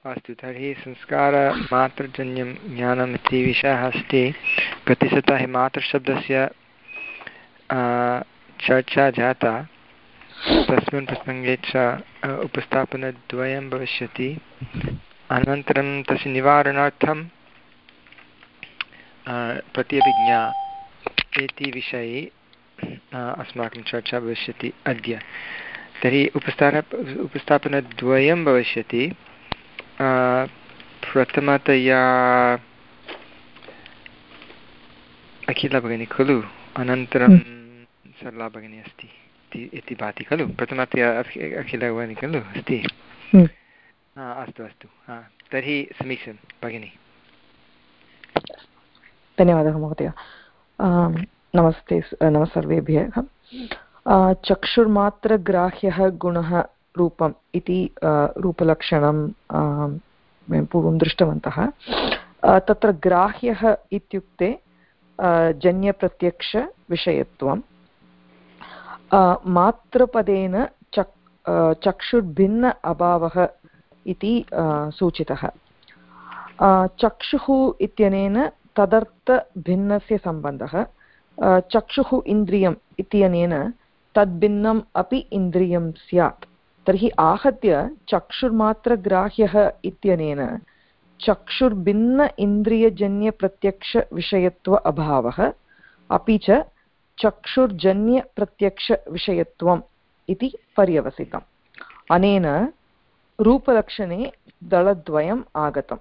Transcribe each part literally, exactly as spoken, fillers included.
अस्तु तर्हि संस्कारमात्रजन्यं ज्ञानम् इति विषयः अस्ति। गतसप्ताहे मातृशब्दस्य चर्चा जाता। तस्मिन् प्रसङ्गे च उपस्थापनद्वयं भविष्यति। अनन्तरं तस्य निवारणार्थं प्रत्यभिज्ञा इति विषये अस्माकं चर्चा भविष्यति अद्य। तर्हि उपस्थान उपस्थापनद्वयं भविष्यति। प्रथमतया अखिला भगिनी खलु, अनन्तरं सरला भगिनी अस्ति इति भाति खलु। प्रथमतया अखिला भगिनी खलु अस्ति। अस्तु अस्तु, तर्हि समीचीनं भगिनी। धन्यवादः महोदय। नमस्ते, नमः सर्वेभ्यः। चक्षुर्मात्रग्राह्यः गुणः रूपम् इति रूपलक्षणं वयं पूर्वं दृष्टवन्तः। तत्र ग्राह्यः इत्युक्ते जन्यप्रत्यक्षविषयत्वं। मात्रपदेन चक् चक्षुर्भिन्न अभावः इति सूचितः। चक्षुः इत्यनेन तदर्थभिन्नस्य सम्बन्धः। चक्षुः इन्द्रियम् इत्यनेन तद्भिन्नम् अपि इन्द्रियं स्यात्। तर्हि आहत्य चक्षुर्मात्रग्राह्यः इत्यनेन चक्षुर्भिन्न इन्द्रियजन्यप्रत्यक्षविषयत्व अभावः अपि च चक्षुर्जन्यप्रत्यक्षविषयत्वम् इति पर्यवसितम्। अनेन रूपलक्षणे दलद्वयम् आगतम्।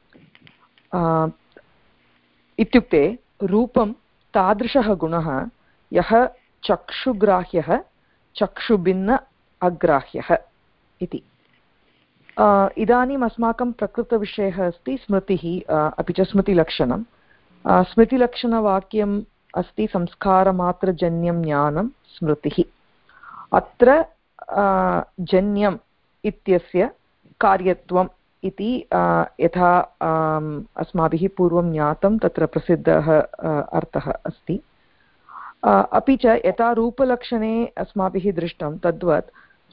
इत्युक्ते रूपं तादृशः गुणः यः चक्षुग्राह्यः चक्षुभिन्न अग्राह्यः इति। इदानीम् अस्माकं प्रकृतविषयः अस्ति स्मृतिः अपि च स्मृतिलक्षणं। स्मृतिलक्षणवाक्यम् अस्ति संस्कारमात्रजन्यं ज्ञानं स्मृतिः। अत्र जन्यम् इत्यस्य कार्यत्वम् इति यथा अस्माभिः पूर्वं ज्ञातं तत्र प्रसिद्धः अर्थः अस्ति। अपि च यथा रूपलक्षणे अस्माभिः दृष्टं तद्वत्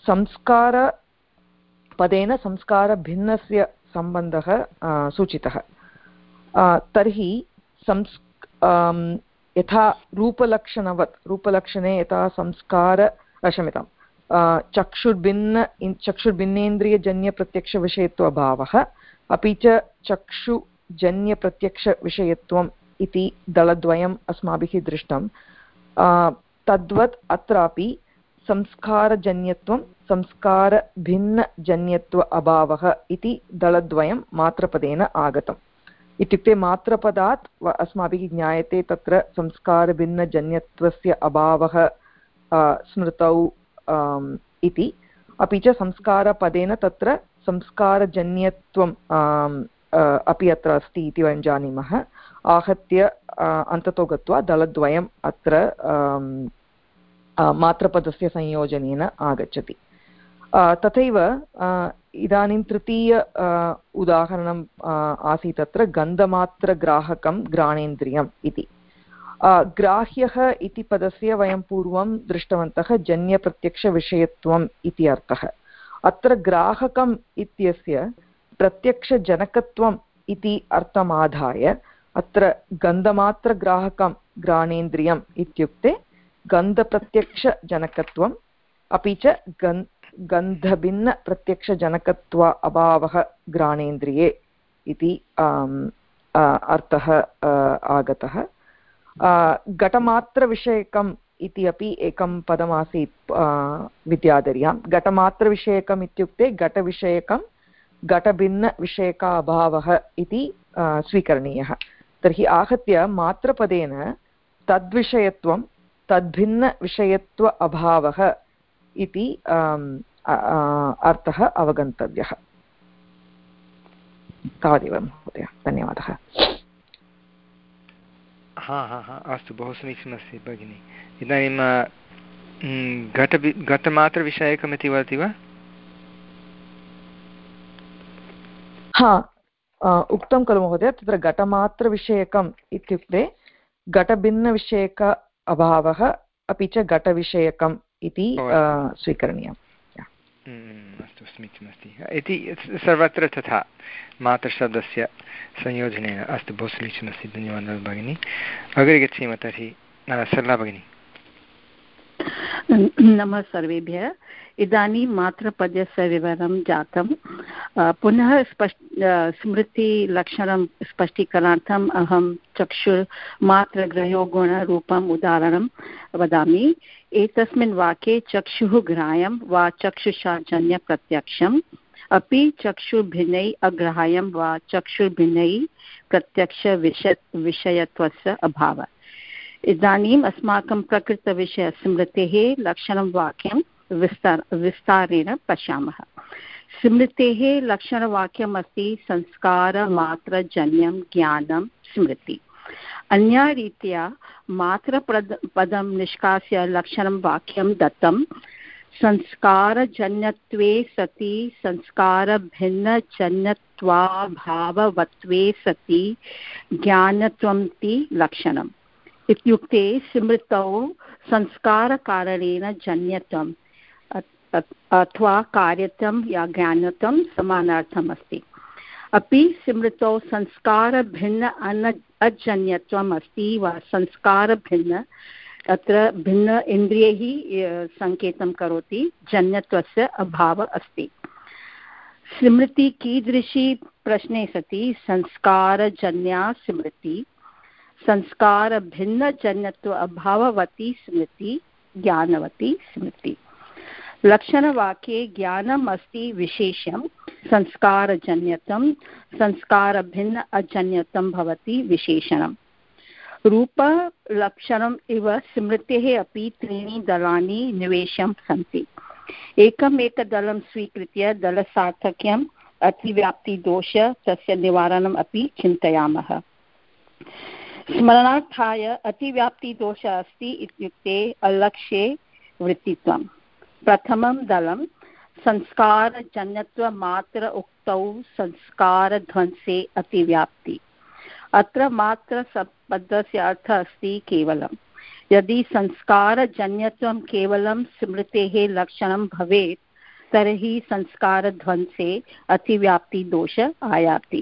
संस्कारपदेन संस्कारभिन्नस्य सम्बन्धः सूचितः। तर्हि संस् यथा रूपलक्षणवत् रूपलक्षणे यथा संस्कार क्षम्यतां चक्षुर्भिन्न चक्षुर्भिन्नेन्द्रियजन्यप्रत्यक्षविषयत्व अभावः अपि च चक्षुजन्यप्रत्यक्षविषयत्वम् इति दलद्वयम् अस्माभिः दृष्टं। तद्वत् अत्रापि संस्कारजन्यत्वं संस्कारभिन्नजन्यत्व अभावः इति दलद्वयं मात्रपदेन आगतम्। इत्युक्ते मात्रपदात् अस्माभिः ज्ञायते तत्र संस्कारभिन्नजन्यत्वस्य अभावः स्मृतौ इति। अपि च संस्कारपदेन तत्र संस्कारजन्यत्वं अपि अत्र अस्ति इति वयं जानीमः। आहत्य अन्ततो गत्वा दलद्वयम् अत्र मात्रपदस्य संयोजनेन आगच्छति। तथैव इदानीं तृतीय उदाहरणम् आसीत् तत्र गन्धमात्रग्राहकं घ्राणेन्द्रियम् इति। ग्राह्यः इति पदस्य वयं पूर्वं दृष्टवन्तः जन्यप्रत्यक्षविषयत्वम् इति अर्थः। अत्र ग्राहकम् इत्यस्य प्रत्यक्षजनकत्वम् इति अर्थमाधाय अत्र गन्धमात्रग्राहकं घ्राणेन्द्रियम् इत्युक्ते गन्धप्रत्यक्षजनकत्वम् अपि च गन् गन्धभिन्नप्रत्यक्षजनकत्व अभावः घ्राणेन्द्रिये इति अर्थः आगतः। घटमात्रविषयकम् इति अपि एकं पदमासीत् विद्याधर्यां। घटमात्रविषयकम् इत्युक्ते घटविषयकं घटभिन्नविषयक अभावः इति स्वीकरणीयः। तर्हि आहत्य मात्रपदेन तद्विषयत्वं तद्भिन्नविषयत्व अभावः इति अर्थः अवगन्तव्यः। तावदेव महोदय, धन्यवादः। हा हा हा अस्तु, बहु समीचीनमस्ति भगिनि। इदानीं घट घटमात्रविषयकमिति वदति वा? हा, उक्तं खलु महोदय, तत्र घटमात्रविषयकम् इत्युक्ते घटभिन्नविषयक अभावः अपि च घटविषयकम् इति स्वीकरणीयम्। अस्तु समीचीनमस्ति इति सर्वत्र तथा मातृशब्दस्य संयोजनेन अस्तु बहु समीचीनमस्ति धन्यवादः भगिनी अग्रे गच्छेम तर्हि सरला भगिनी नमः सर्वेभ्यः इदानीं मात्रपद्यस्य विवरणं जातं पुनः स्पष्ट स्मृतिलक्षणं स्पष्टीकरणार्थम् अहं चक्षुर्मात्रग्रहोगुणरूपम् उदाहरणं वदामि एतस्मिन् वाक्ये चक्षुः ग्राह्यं वा चक्षुषाजन्यप्रत्यक्षम् अपि चक्षुर्भिन्नैः अग्राह्यं वा चक्षुर्भिन्नैः प्रत्यक्षविषय विषयत्वस्य अभावः। इदानीम् अस्माकं प्रकृतविषयस्मृतेः लक्षणं वाक्यं विस्तार विस्तारेण पश्यामः। स्मृतेः लक्षणवाक्यम् अस्ति संस्कारमात्रजन्यं ज्ञानं स्मृति। अन्या रीत्या मात्रपद पदं निष्कास्य लक्षणं वाक्यं दत्तं संस्कारजन्यत्वे सति संस्कारभिन्नजन्यत्वाभाववत्वे सति ज्ञानत्वमिति लक्षणम्। इत्युक्ते स्मृतौ संस्कारकारणेन जन्यत्वम् अथवा कार्यत्वं या ज्ञानत्वं समानार्थम् अस्ति। अपि स्मृतौ संस्कारभिन्न अन अजन्यत्वम् अस्ति वा संस्कारभिन्न अत्र भिन्न इन्द्रियैः सङ्केतं करोति जन्यत्वस्य अभावः अस्ति। स्मृति कीदृशी प्रश्ने सति संस्कारजन्या स्मृति संस्कारभिन्नजन्यत्व अभाववती स्मृति ज्ञानवती स्मृति। लक्षणवाक्ये ज्ञानम् अस्ति विशेषं संस्कारजन्यतं संस्कारभिन्न अजन्यतं भवति विशेषणं। रूपलक्षणम् इव स्मृतेः अपि त्रीणि दलानि निवेशं सन्ति। एकमेकदलं स्वीकृत्य दलसार्थक्यम् अतिव्याप्तिदोष तस्य निवारणम् अपि चिन्तयामः। स्मरणार्थाय अतिव्याप्तिदोषः अस्ति इत्युक्ते अलक्ष्ये वृत्तित्वं। प्रथमं दलं संस्कारजन्यत्वमात्र उक्तौ संस्कारध्वंसे अतिव्याप्ति। अत्र मात्र पदस्य अर्थः अस्ति केवलं। यदि संस्कारजन्यत्वं केवलं स्मृतेः लक्षणं भवेत् तर्हि संस्कारध्वंसे अतिव्याप्तिदोष आयाति।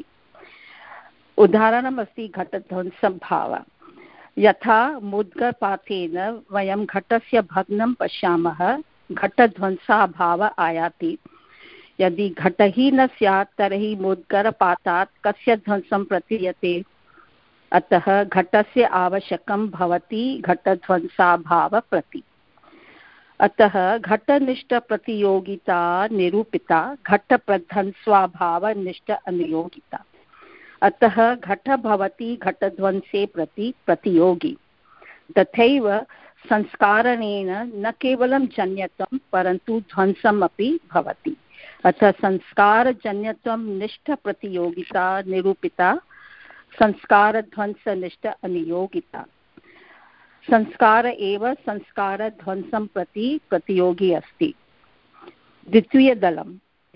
उदाहरणमस्ति घटध्वंसभावः। यथा मुद्गरपातेन वयं घटस्य भग्नं पश्यामः घटध्वंसाभावः आयाति। यदि घटः न स्यात् तर्हि मुद्गरपातात् कस्य ध्वंसं प्रतीयते। अतः घटस्य आवश्यकं भवति घटध्वंसाभावः प्रति। अतः घटनिष्ठप्रतियोगिता निरूपिता घटप्रध्वंसाभावनिष्ठ अनुयोगिता। अतः घट भवति घटध्वंसे प्रति प्रतियोगी। तथैव संस्कारणेन न केवलं जन्यत्वं परन्तु ध्वंसम् अपि भवति। अतः संस्कारजन्यत्वं निष्ठप्रतियोगिता निरूपिता संस्कारध्वंसनिष्ठ अनुयोगिता। संस्कार एव संस्कारध्वंसं प्रति प्रतियोगी अस्ति। द्वितीयदलं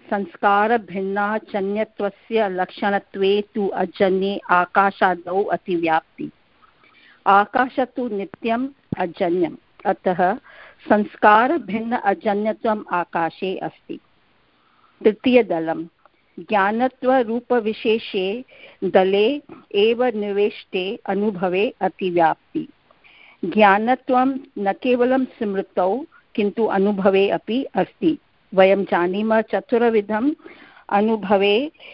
संस्कारभिन्नाजन्यत्वस्य लक्षणत्वे तु अजन्ये आकाशादौ अतिव्याप्ति। आकाश तु नित्यम् अजन्यम् अतः संस्कारभिन्न अजन्यत्वम् आकाशे अस्ति। तृतीयदलं ज्ञानत्वरूपविशेषे दले एव निवेष्टे अनुभवे अतिव्याप्ति। ज्ञानत्वं न केवलं स्मृतौ किन्तु अनुभवे अपि अस्ति। वयं जानीमः चतुर्विधम् अनुभवे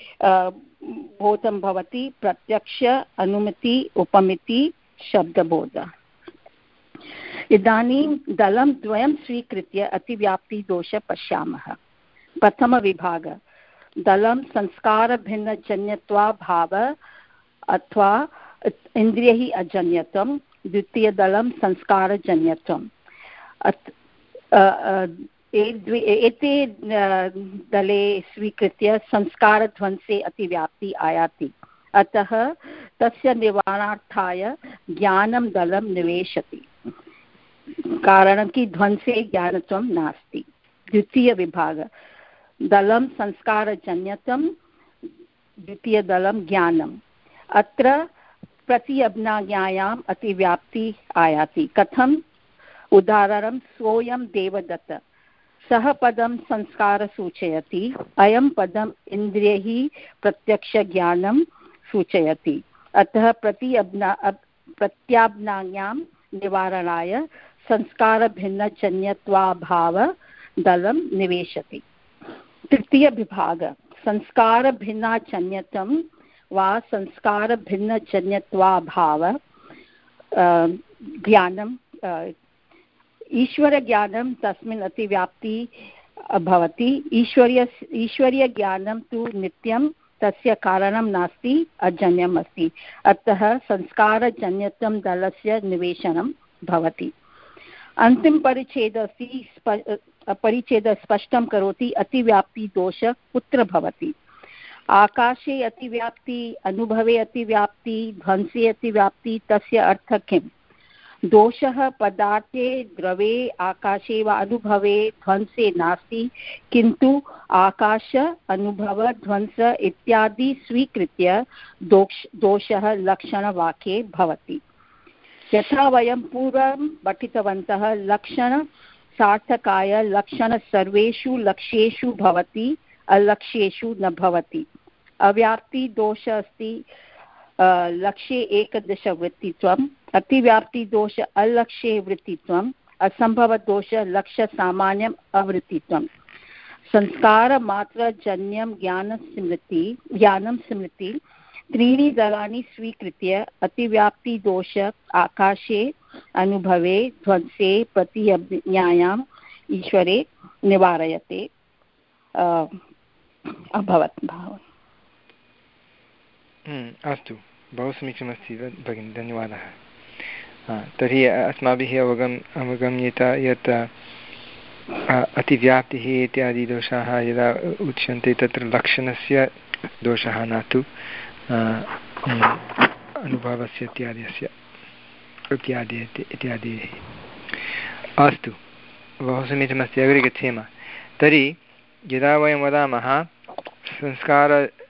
बोधं भवति प्रत्यक्ष अनुमिति उपमिति शब्दबोध। इदानीं दलं द्वयं स्वीकृत्य अतिव्याप्तिदोषं पश्यामः। प्रथमविभाग दलं संस्कारभिन्नजन्यत्वाभाव अथवा इन्द्रियैः अजन्यत्वं। द्वितीयदलं संस्कारजन्यत्वम्। एते दले स्वीकृत्य संस्कारध्वंसे अतिव्याप्ति आयाति। अतः तस्य निवारणार्थाय ज्ञानं दलं निवेशति। कारणं कि ध्वंसे ज्ञानत्वं नास्ति। द्वितीयविभाग दलं संस्कारजन्यत्वं द्वितीयदलं ज्ञानम्। अत्र प्रत्यभिज्ञायाम् अतिव्याप्ति आयाति। कथम्? उदाहरणं सोऽयं देवदत्त सः पदं संस्कारं सूचयति, अयं पदम् इन्द्रियैः प्रत्यक्षज्ञानं सूचयति। अतः प्रति अब्ना प्रत्याज्ञायां निवारणाय संस्कारभिन्नजन्यत्वाभावदलं निवेशति। तृतीयविभाग संस्कारभिन्नाजन्यत्वं वा संस्कारभिन्नजन्यत्वाभाव ज्ञानं ईश्वरज्ञानं तस्मिन् अतिव्याप्ति भवति। ईश्वर्य ईश्वरीयज्ञानं तु नित्यं तस्य कारणं नास्ति, अजन्यम् अस्ति। अतः संस्कारजन्यत्वं दलस्य निवेशनं भवति। अन्तिमपरिच्छेदः परिच्छेदः स्पष्टं करोति अतिव्याप्तिदोषः कुत्र भवति। आकाशे अतिव्याप्ति, अनुभवे अतिव्याप्ति, ध्वंसे अतिव्याप्ति, तस्य अर्थः किम्? दोषः पदार्थे, द्रवे, आकाशे वा अनुभवे, ध्वंसे नास्ति, किन्तु आकाश, अनुभव, ध्वंस इत्यादि स्वीकृत्य दोष दोषः लक्षणवाक्ये भवति। यथा वयं पूर्वं पठितवन्तः, लक्षणसार्थकाय लक्षण सर्वेषु लक्ष्येषु भवति, अलक्ष्येषु न भवति। अव्याप्तिदोषः अस्ति लक्ष्ये एकदशवृत्तित्वम्, अतिव्याप्तिदोष अलक्ष्ये वृत्तित्वम्, असम्भवदोष लक्ष्यसामान्यम् अवृत्तित्वम्। संस्कारमात्रजन्यं ज्ञानस्मृति ज्ञानं स्मृति त्रीणि दलानि स्वीकृत्य अतिव्याप्तिदोष आकाशे, अनुभवे, ध्वंसे, प्रतिज्ञायाम् ईश्वरे निवारयते अभवत् भावः। अस्तु, बहु समीचीनमस्ति भगिनि, धन्यवादः। तर्हि अस्माभिः अवगम् अवगम्येत यत् अतिव्याप्तिः इत्यादि दोषाः यदा उच्यन्ते तत्र लक्षणस्य दोषः न तु अनुभवस्य इत्यादिस्य इत्यादि इत्यादि। अस्तु, बहु समीचीनमस्ति, अग्रे गच्छेम। तर्हि यदा वयं वदामः संस्कार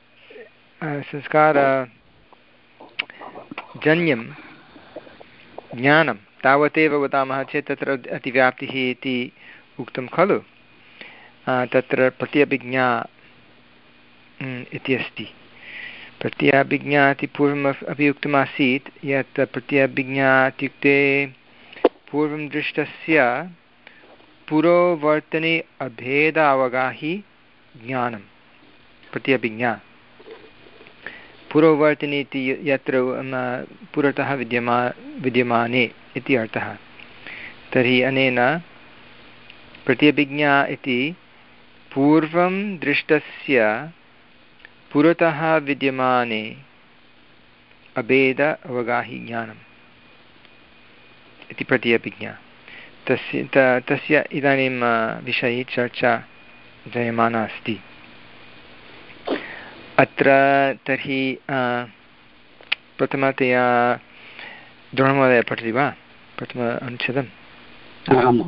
संस्कारजन्यं ज्ञानं तावदेव वदामः चेत् तत्र अतिव्याप्तिः इति उक्तं खलु। तत्र प्रत्यभिज्ञा इति अस्ति। प्रत्यभिज्ञा इति पूर्वम् अपि उक्तमासीत् यत् प्रत्यभिज्ञा इत्युक्ते पूर्वं दृष्टस्य पुरोवर्तने अभेद अवगाहि ज्ञानं प्रत्यभिज्ञा। पुरोवर्तने इति यत्र पुरतः विद्यमा विद्यमाने इति अर्थः। तर्हि अनेन प्रत्यभिज्ञा इति पूर्वं दृष्टस्य पुरतः विद्यमाने अभेद अवगाहि ज्ञानम् इति प्रत्यभिज्ञा। तस्य तस्य इदानीं विषये चर्चा जायमाना अस्ति अत्र। तर्हि प्रथमतया द्रोणमहोदय पठति वा प्रथम अनुच्छेदम्? आम्।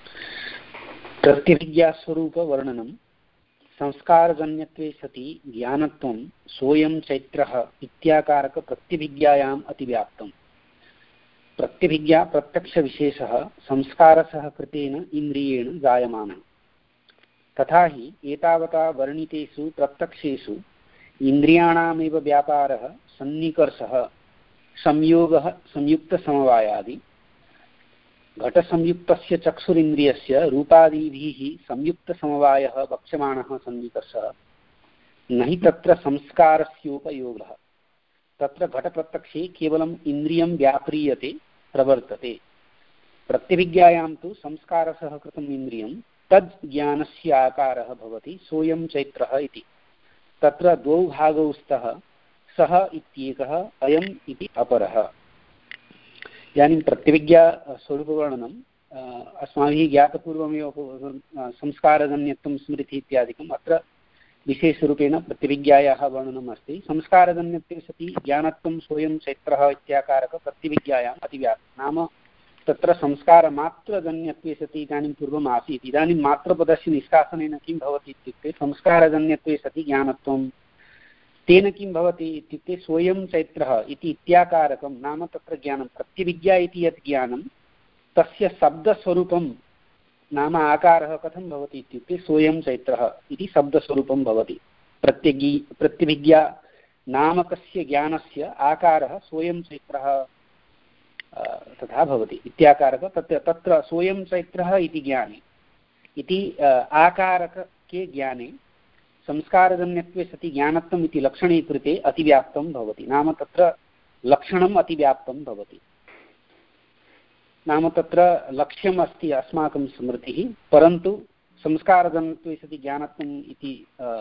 प्रत्यभिज्ञास्वरूपवर्णनं संस्कारजन्यत्वे सति ज्ञानत्वं सोऽयं चैत्रः इत्याकारकप्रत्यभिज्ञायाम् अतिव्याप्तम्। प्रत्यभिज्ञा प्रत्यक्षविशेषः संस्कारसः कृतेन इन्द्रियेण जायमानः। तथा हि एतावता वर्णितेषु प्रत्यक्षेषु इन्द्रियाणामेव व्यापारः, सन्निकर्षः, संयोगः, संयुक्तसमवायादि। घटसंयुक्तस्य चक्षुरिन्द्रियस्य रूपादिभिः संयुक्तसमवायः वक्ष्यमाणः सन्निकर्षः, न हि तत्र संस्कारस्योपयोगः। तत्र घटप्रत्यक्षे केवलम् इन्द्रियं व्याप्रियते, प्रवर्तते। प्रत्यभिज्ञायां तु संस्कारसः कृतम् इन्द्रियं तद् ज्ञानस्य आकारः भवति, सोऽयं चैत्रः इति। तत्र द्वौ भागौ स्तः, सः इत्येकः, अयम् इति अपरः। इदानीं प्रत्यभिज्ञा स्वरूपवर्णनम् अस्माभिः ज्ञातपूर्वमेव संस्कारजन्यत्वं स्मृति इत्यादिकम् अत्र विशेषरूपेण प्रत्यभिज्ञायाः वर्णनम् अस्ति। संस्कारजन्यत्वे सति ज्ञानत्वं सोऽयं चैत्रः इत्याकारकप्रत्यभिज्ञायाम् अतिव्याप्तिः। नाम तत्र संस्कारमात्रजन्यत्वे सति इदानीं पूर्वम् आसीत्, इदानीं मात्रपदस्य निष्कासनेन किं भवति इत्युक्ते संस्कारजन्यत्वे सति ज्ञानत्वं, तेन किं भवति इत्युक्ते सोऽयं चैत्रः इति इत्याकारकं। नाम तत्र ज्ञानं प्रत्यभिज्ञा इति यत् ज्ञानं तस्य शब्दस्वरूपं नाम आकारः कथं भवति इत्युक्ते सोऽयं चैत्रः इति शब्दस्वरूपं भवति। प्रत्यगी प्रत्यभिज्ञा नामकस्य ज्ञानस्य आकारः सोऽयं चैत्रः तथा भवति इत्याकारः। तत्र तत्र सोऽयं चैत्रः इति ज्ञाने इति आकारके ज्ञाने संस्कारजन्यत्वे सति ज्ञानत्वम् इति लक्षणे कृते अतिव्याप्तं भवति। नाम तत्र लक्षणम् अतिव्याप्तं भवति। नाम तत्र लक्ष्यम् अस्ति अस्माकं स्मृतिः, परन्तु संस्कारजन्यत्वे सति ज्ञानत्वम् इति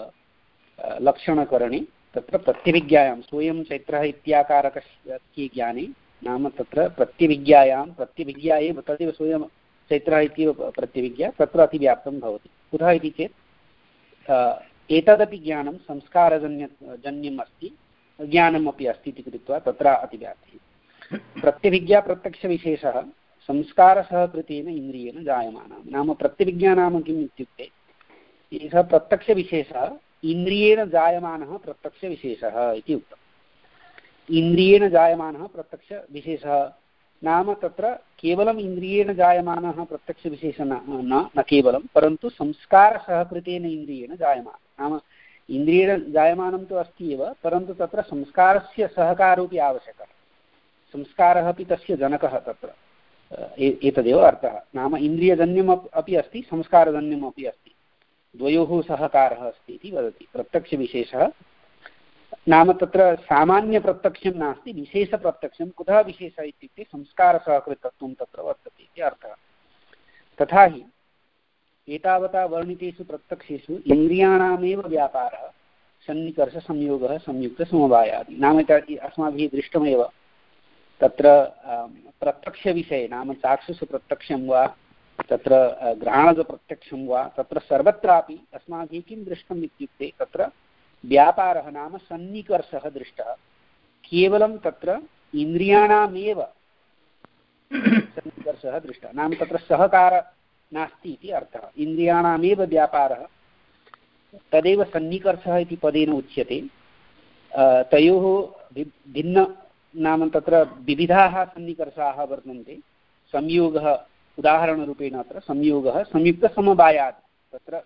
लक्षणकरणे तत्र प्रत्यभिज्ञायां सोऽयं चैत्रः इत्याकारकस्य ज्ञाने नाम तत्र प्रत्यभिज्ञायां प्रत्यभिज्ञा एव तदेव सोऽयं चैत्रः इत्येव प्रत्यभिज्ञा तत्र अतिव्याप्तं भवति। कुतः इति चेत् एतदपि ज्ञानं संस्कारजन्य जन्यम् अस्ति, ज्ञानमपि अस्ति इति कृत्वा तत्र अतिव्याप्तिः। प्रत्यभिज्ञा प्रत्यक्षविशेषः संस्कारसहकृतेन इन्द्रियेण जायमानः। नाम प्रत्यभिज्ञा नाम किम् इत्युक्ते सः प्रत्यक्षविशेषः इन्द्रियेण जायमानः प्रत्यक्षविशेषः इति उक्तम्। इन्द्रियेण जायमानः प्रत्यक्षविशेषः नाम तत्र केवलम् इन्द्रियेण जायमानः प्रत्यक्षविशेषः न न केवलं, परन्तु संस्कारसहकृतेन इन्द्रियेण जायमानः। नाम इन्द्रियेण जायमानं तु अस्ति एव, परन्तु तत्र संस्कारस्य सहकारोऽपि आवश्यकः। संस्कारः अपि तस्य जनकः तत्र एतदेव अर्थः। नाम इन्द्रियजन्यम् अपि अस्ति, संस्कारजन्यम् अपि अस्ति, द्वयोः सहकारः अस्ति इति वदति। प्रत्यक्षविशेषः नाम तत्र सामान्यप्रत्यक्षं नास्ति, विशेषप्रत्यक्षं। कुतः विशेषः इत्युक्ते संस्कारसहकृतत्वं तत्र वर्तते इति अर्थः। तथा हि एतावता वर्णितेषु प्रत्यक्षेषु इन्द्रियाणामेव व्यापारः सन्निकर्षसंयोगः संयुक्तसमवायादि। नाम अस्माभिः दृष्टमेव तत्र प्रत्यक्षविषये नाम चाक्षुषप्रत्यक्षं वा तत्र घ्राणजप्रत्यक्षं वा तत्र सर्वत्रापि अस्माभिः किं दृष्टम् इत्युक्ते तत्र व्यापारः नाम सन्निकर्षः दृष्टः। केवलं तत्र इन्द्रियाणामेव सन्निकर्षः दृष्टः, नाम तत्र सहकार नास्ति इति अर्थः। इन्द्रियाणामेव व्यापारः तदेव सन्निकर्षः इति पदेन उच्यते। तयोः भिन्न नाम तत्र विविधाः सन्निकर्षाः वर्तन्ते। संयोगः उदाहरणरूपेण अत्र संयोगः संयुक्तसमवायात् तत्र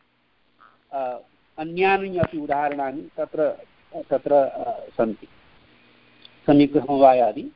अन्यानि अपि उदाहरणानि तत्र तत्र सन्ति। संयुक्तसमवायादि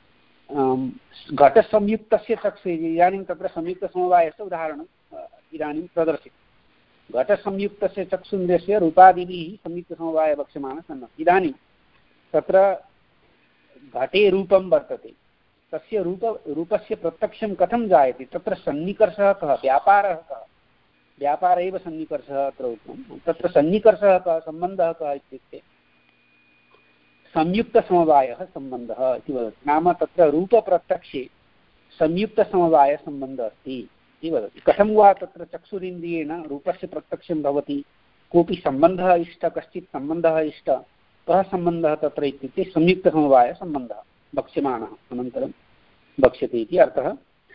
घटसंयुक्तस्य चक्षु इदानीं तत्र संयुक्तसमवायस्य उदाहरणम् इदानीं प्रदर्शितं। घटसंयुक्तस्य चक्षुन्द्रस्य रूपादिभिः संयुक्तसमवाय वक्ष्यमाणः सन्। इदानीं तत्र घटे रूपं वर्तते, तस्य रूप रूपस्य प्रत्यक्षं कथं जायते? तत्र सन्निकर्षः कः? व्यापारः कः? व्यापार एव सन्निकर्षः अत्र उक्तं। तत्र सन्निकर्षः कः? सम्बन्धः कः इत्युक्ते संयुक्तसमवायः सम्बन्धः इति वदति। नाम तत्र रूपप्रत्यक्षे संयुक्तसमवायसम्बन्धः अस्ति इति वदति। कथं वा तत्र चक्षुरिन्द्रियेण रूपस्य प्रत्यक्षं भवति? कोऽपि सम्बन्धः इष्टः, कश्चित् सम्बन्धः इष्टः। कः सम्बन्धः तत्र इत्युक्ते संयुक्तसमवायसम्बन्धः वक्ष्यमाणः अनन्तरं वक्ष्यते इति अर्थः।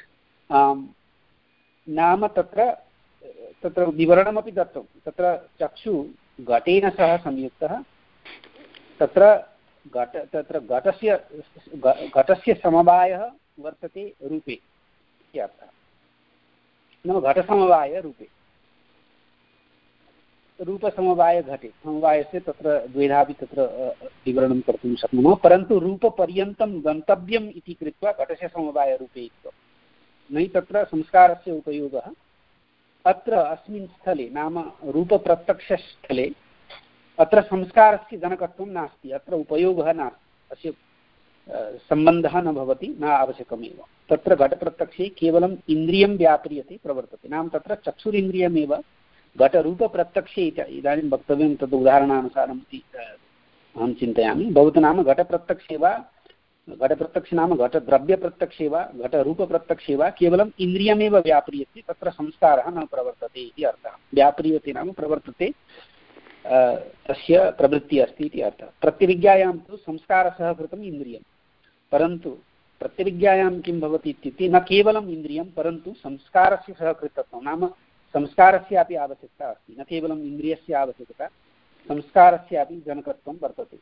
नाम तत्र तत्र विवरणमपि दत्तं। तत्र चक्षु घटेन सह संयुक्तः, तत्र घट तत्र घटस्य घटस्य समवायः वर्तते रूपे इति अर्थः। नाम घटसमवायरूपे, रूपसमवाय घटे समवायस्य तत्र द्वेधापि तत्र विवरणं कर्तुं शक्नुमः, परन्तु रूपपर्यन्तं गन्तव्यम् इति कृत्वा घटस्य समवायरूपे इति न तत्र संस्कारस्य उपयोगः। अत्र अस्मिन् स्थले नाम रूपप्रत्यक्षस्थले अत्र संस्कारस्य जनकत्वं नास्ति, अत्र उपयोगः नास्ति, अस्य सम्बन्धः न भवति, न आवश्यकमेव। तत्र घटप्रत्यक्षे केवलम् इन्द्रियं व्याप्रियते, प्रवर्तते। नाम तत्र चक्षुरिन्द्रियमेव घटरूपप्रत्यक्षे इदानीं वक्तव्यं तद् उदाहरणानुसारम् इति अहं चिन्तयामि। भवतु नाम घटप्रत्यक्षे वा घटप्रत्यक्ष नाम घटद्रव्यप्रत्यक्षे वा घटरूपप्रत्यक्षे वा केवलम् इन्द्रियमेव व्याप्रियते, तत्र संस्कारः न प्रवर्तते इति अर्थः। व्याप्रियते नाम प्रवर्तते, तस्य प्रवृत्तिः अस्ति इति अर्थः। प्रत्यभिज्ञायां तु संस्कारसह कृतम् इन्द्रियं, परन्तु प्रत्यभिज्ञायां किं भवति इत्युक्ते न केवलम् इन्द्रियं परन्तु संस्कारस्य सहकृतत्वं। नाम संस्कारस्यापि आवश्यकता अस्ति, न केवलम् इन्द्रियस्य आवश्यकता, संस्कारस्यापि जनकत्वं वर्तते।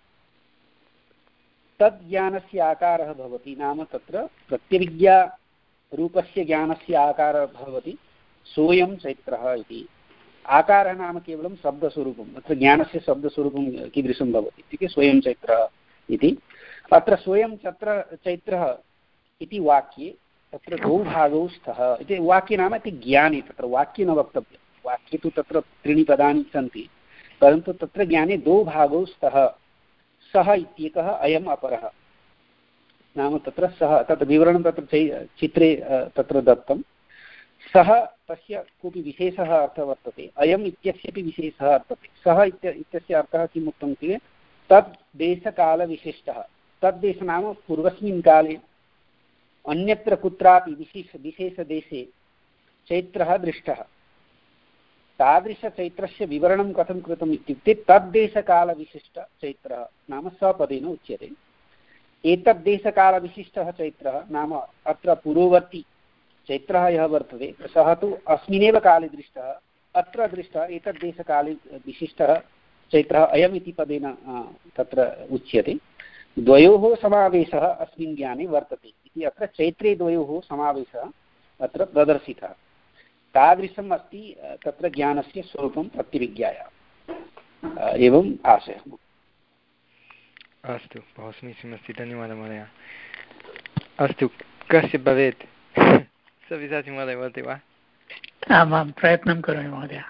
तद् ज्ञानस्य आकारः भवति, नाम तत्र प्रत्यभिज्ञारूपस्य ज्ञानस्य आकारः भवति सोऽयं चैत्रः इति। आकारः नाम केवलं शब्दस्वरूपम्, अत्र ज्ञानस्य शब्दस्वरूपं कीदृशं भवति इत्युक्ते स्वयं चैत्रः इति। अत्र स्वयं चत्र चैत्रः इति वाक्ये तत्र द्वौ भागौ स्तः इति। वाक्ये नाम इति ज्ञाने, तत्र वाक्ये न वक्तव्यं, वाक्ये तु तत्र त्रीणि पदानि सन्ति, परन्तु तत्र ज्ञाने द्वौ भागौ स्तः। सः इत्येकः, अयम् अपरः। नाम तत्र सः, तत्र विवरणं तत्र चित्रे तत्र दत्तं। सः तस्य कोऽपि विशेषः अर्थः वर्तते, अयम् इत्यस्यपि विशेषः वर्तते। सः इत्यस्य अर्थः किम् उक्तम् इत्युक्ते तद् देशकालविशिष्टः। तद्देश नाम पूर्वस्मिन् काले अन्यत्र कुत्रापि विशेष विशेषदेशे चैत्रः दृष्टः। तादृशचैत्रस्य विवरणं कथं कृतम् इत्युक्ते तद्देशकालविशिष्टचैत्रः नाम सपदेन उच्यते। एतद्देशकालविशिष्टः चैत्रः नाम अत्र पूर्ववर्ती चैत्रः यः वर्तते सः तु अस्मिन्नेव काले दृष्टः, अत्र दृष्टः एतद्देशकाले विशिष्टः चैत्रः अयम् इति पदेन तत्र उच्यते। द्वयोः समावेशः अस्मिन् ज्ञाने वर्तते इति अत्र चैत्रे द्वयोः समावेशः अत्र प्रदर्शितः। तादृशम् अस्ति तत्र ज्ञानस्य स्वरूपं प्रत्यभिज्ञायाम्। एवम् आशयः। अस्तु, बहु समीचीनमस्ति, धन्यवादः महोदय। अस्तु, कस्य भवेत्? सव्यसाची महोदय वदति वा? आम् आं प्रयत्नं करोमि महोदय।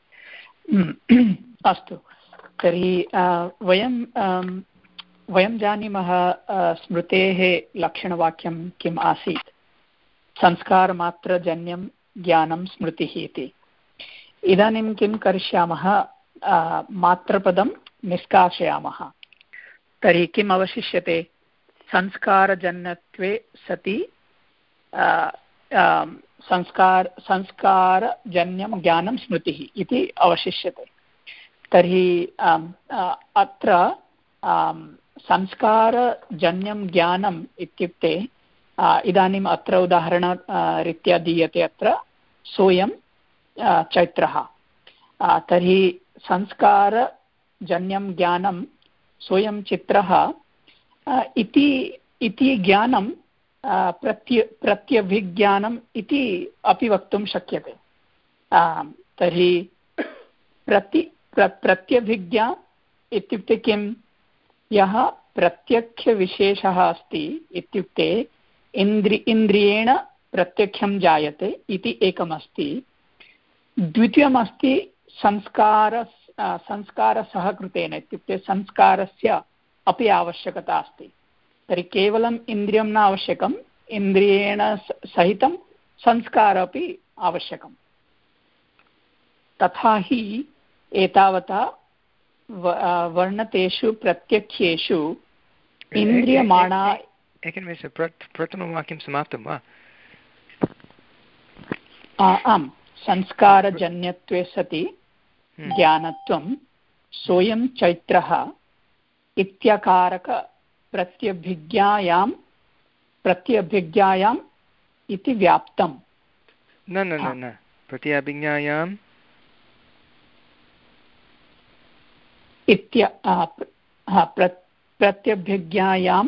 अस्तु, तर्हि वयं वयं जानीमः स्मृतेः लक्षणवाक्यं किम् आसीत्, संस्कारमात्रजन्यं ज्ञानं स्मृतिः इति। इदानीं किं करिष्यामः, मात्रपदं निष्कासयामः। तर्हि किम् अवशिष्यते? संस्कारजन्यत्वे सति संस्कार संस्कारजन्यं ज्ञानं स्मृतिः इति अवशिष्यते। तर्हि अत्र संस्कारजन्यं ज्ञानम् इत्युक्ते इदानीम् अत्र उदाहरणरीत्या दीयते अत्र सोऽयं चैत्रः। तर्हि संस्कारजन्यं ज्ञानं सोऽयं चित्रः इति इति ज्ञानं प्रत्य प्रत्यभिज्ञानम् इति अपि वक्तुं शक्यते। तर्हि प्रति प्र प्रत्यभिज्ञा इत्युक्ते किं? यः प्रत्यक्षविशेषः अस्ति इत्युक्ते इन्द्रि इन्द्रियेण प्रत्यक्षं जायते इति एकमस्ति। द्वितीयमस्ति संस्कार संस्कारसहकृतेन इत्युक्ते संस्कारस्य अपि आवश्यकता अस्ति। तर्हि केवलम् इन्द्रियं न आवश्यकम्, इन्द्रियेण सहितं संस्कार अपि आवश्यकम्। तथा हि एतावता वर्णतेषु प्रत्यक्षेषु इन्द्रियमाणा। एकनिमेषं, प्रथमं वाक्यं समाप्तं वा? आम्, संस्कारजन्यत्वे सति ज्ञानत्वं सोऽयं चैत्रः इत्यकारक प्रत्यभिज्ञायां प्रत्यभिज्ञायाम् इति व्याप्तम्। न न न न प्रत्यभिज्ञायाम् इत्य प्रत्यभिज्ञायाम्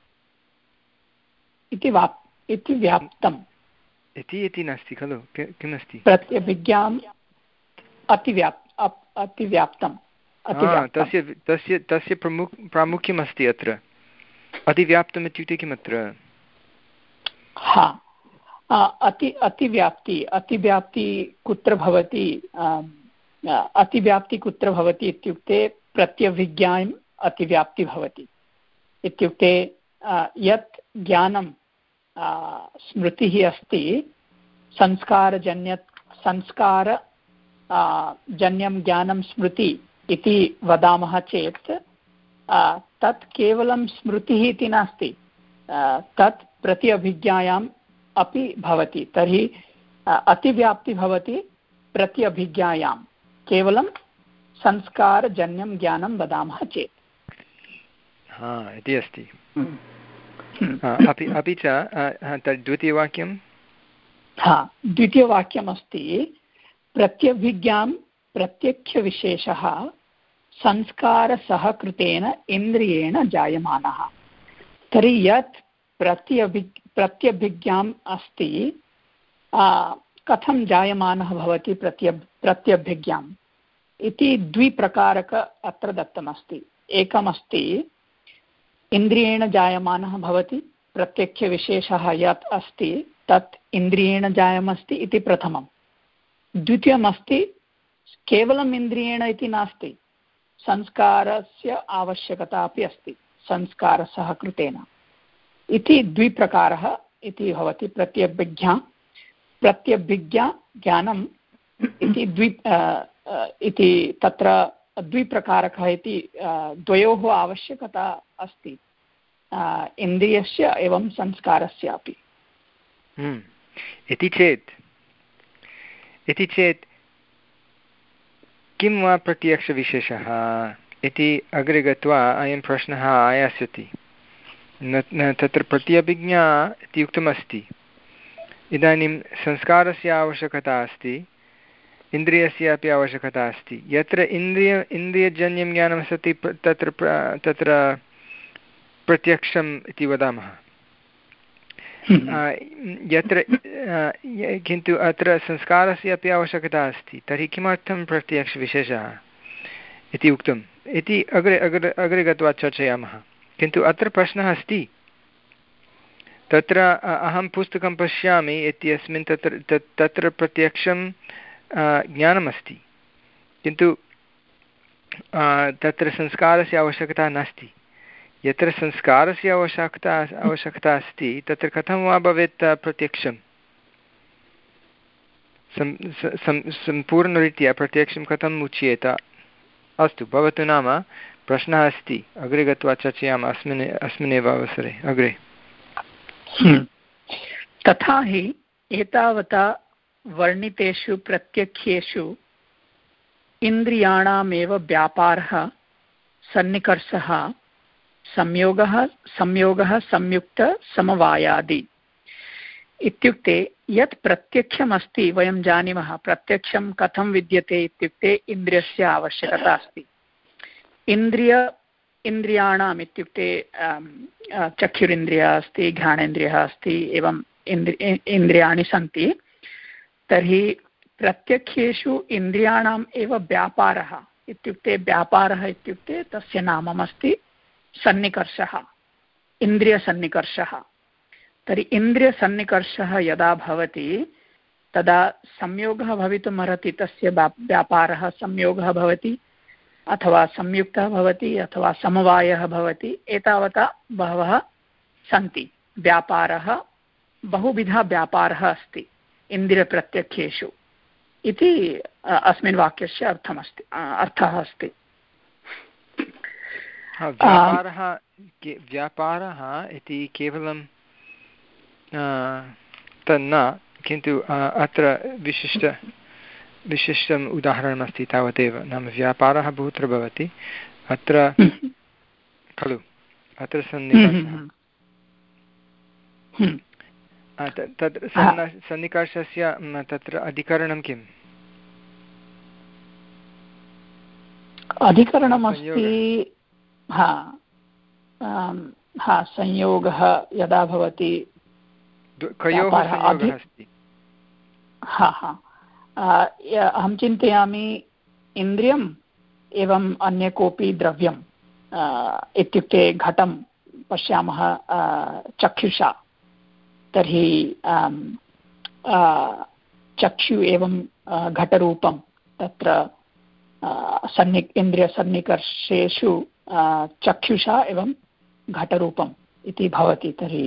इति वाप् इति व्याप्तम्। इति इति नास्ति खलु, किमस्ति? प्रत्यभिज्ञाम् अतिव्याप् अतिव्याप्तम्। तस्य तस्य तस्य प्रमुख प्रामुख्यम् अस्ति अत्र। अतिव्याप्तम् इत्युक्ते किमत्र? हा, अति अतिव्याप्ति अतिव्याप्ति कुत्र भवति? अतिव्याप्ति कुत्र भवति इत्युक्ते प्रत्यभिज्ञायाम् अतिव्याप्ति भवति। इत्युक्ते यत् ज्ञानं स्मृतिः अस्ति, संस्कारजन्य संस्कार जन्यं ज्ञानं स्मृति इति वदामः चेत् तत् केवलं स्मृतिः इति नास्ति, तत् प्रति अभिज्ञायाम् अपि भवति। तर्हि अतिव्याप्ति भवति प्रति अभिज्ञायां, केवलं संस्कारजन्यं ज्ञानं वदामः चेत्। हा इति अस्ति। अपि अपि च तद् द्वितीयवाक्यं? हा, द्वितीयवाक्यमस्ति प्रत्यभिज्ञां प्रत्यक्षविशेषः संस्कारसहकृतेन इन्द्रियेण जायमानः। तर्हि यत् प्रत्यभि प्रत्यभिज्ञाम् अस्ति कथं जायमानः भवति प्रत्य प्रत्यभिज्ञाम् इति द्विप्रकारक अत्र दत्तमस्ति। एकमस्ति इन्द्रियेण जायमानः भवति, प्रत्यक्षविशेषः यत् अस्ति तत् इन्द्रियेण जायमस्ति इति प्रथमं। द्वितीयमस्ति केवलम् इन्द्रियेण इति नास्ति, संस्कारस्य आवश्यकता अपि अस्ति, संस्कारसह कृतेन इति द्विप्रकारः इति भवति। प्रत्यभिज्ञा प्रत्यभिज्ञा ज्ञानम् इति द्वि इति तत्र द्विप्रकारकः इति द्वयोः आवश्यकता अस्ति, इन्द्रियस्य एवं संस्कारस्य अपि। इति चेत् इति चेत् किं वा प्रत्यक्षविशेषः इति अग्रे गत्वा अयं प्रश्नः आयास्यति। न तत्र प्रत्यभिज्ञा इति उक्तमस्ति, इदानीं संस्कारस्य आवश्यकता अस्ति, इन्द्रियस्य अपि आवश्यकता अस्ति। यत्र इन्द्रिय इन्द्रियजन्यं ज्ञानमस्ति तत्र तत्र प्रत्यक्षम् इति वदामः। यत्र किन्तु अत्र संस्कारस्य अपि आवश्यकता अस्ति, तर्हि किमर्थं प्रत्यक्षविशेषः इति उक्तम् इति अग्रे अग्रे अग्रे गत्वा चर्चयामः। किन्तु अत्र प्रश्नः अस्ति, तत्र अहं पुस्तकं पश्यामि इत्यस्मिन् तत्र तत्र प्रत्यक्षं ज्ञानमस्ति, किन्तु तत्र संस्कारस्य आवश्यकता नास्ति। यत्र संस्कारस्य आवश्यकता आवश्यकता अस्ति तत्र कथं वा भवेत् प्रत्यक्षं? सम्पूर्णरीत्या प्रत्यक्षं कथम् उच्येत? अस्तु, भवतु नाम प्रश्नः अस्ति, अग्रे गत्वा चर्चयामः अस्मिन् अस्मिन्नेव अवसरे। अग्रे तथा हि एतावता वर्णितेषु प्रत्यक्षेषु इन्द्रियाणामेव व्यापारः, सन्निकर्षः, संयोगः संयोगः संयुक्त समवायादि। इत्युक्ते यत् प्रत्यक्षमस्ति वयं जानीमः, प्रत्यक्षं कथं विद्यते इत्युक्ते इन्द्रियस्य आवश्यकता अस्ति। इन्द्रिय इन्द्रियाणाम् इत्युक्ते चक्षुरिन्द्रियः अस्ति, घ्राणेन्द्रियः अस्ति, एवं इन्द्रि इन्द्रियाणि सन्ति। तर्हि प्रत्यक्षेषु इन्द्रियाणाम् एव व्यापारः इत्युक्ते व्यापारः इत्युक्ते तस्य नाममस्ति सन्निकर्षः, इन्द्रियसन्निकर्षः। तर्हि इन्द्रियसन्निकर्षः यदा भवति तदा संयोगः भवितुमर्हति, तस्य व्यापारः संयोगः भवति अथवा संयुक्तः भवति अथवा समवायः भवति। एतावता बहवः सन्ति व्यापारः, बहुविधः व्यापारः अस्ति इन्द्रियप्रत्यक्षेषु इति अस्मिन् वाक्यस्य अर्थमस्ति अर्थः अस्ति। व्यापारः व्यापारः इति केवलं तन्न, किन्तु अत्र विशिष्ट विशिष्टम् उदाहरणमस्ति तावदेव। नाम व्यापारः बहुत्र भवति अत्र खलु, अत्र सन्निकर्षः। तत्र सन्निकर्षस्य तत्र अधिकरणं किम्? अधिकरणमस्ति हा हा संयोगः यदा भवति, कयोः संयोगः अस्ति? हा हा अहं चिन्तयामि इन्द्रियम् एवं अन्य कोऽपि द्रव्यम् इत्युक्ते घटं पश्यामः चक्षुषा, तर्हि चक्षु एवं घटरूपं तत्र सन्नि इन्द्रियसन्निकर्षेषु चक्षुषा एवं घटरूपम् इति भवति। तर्हि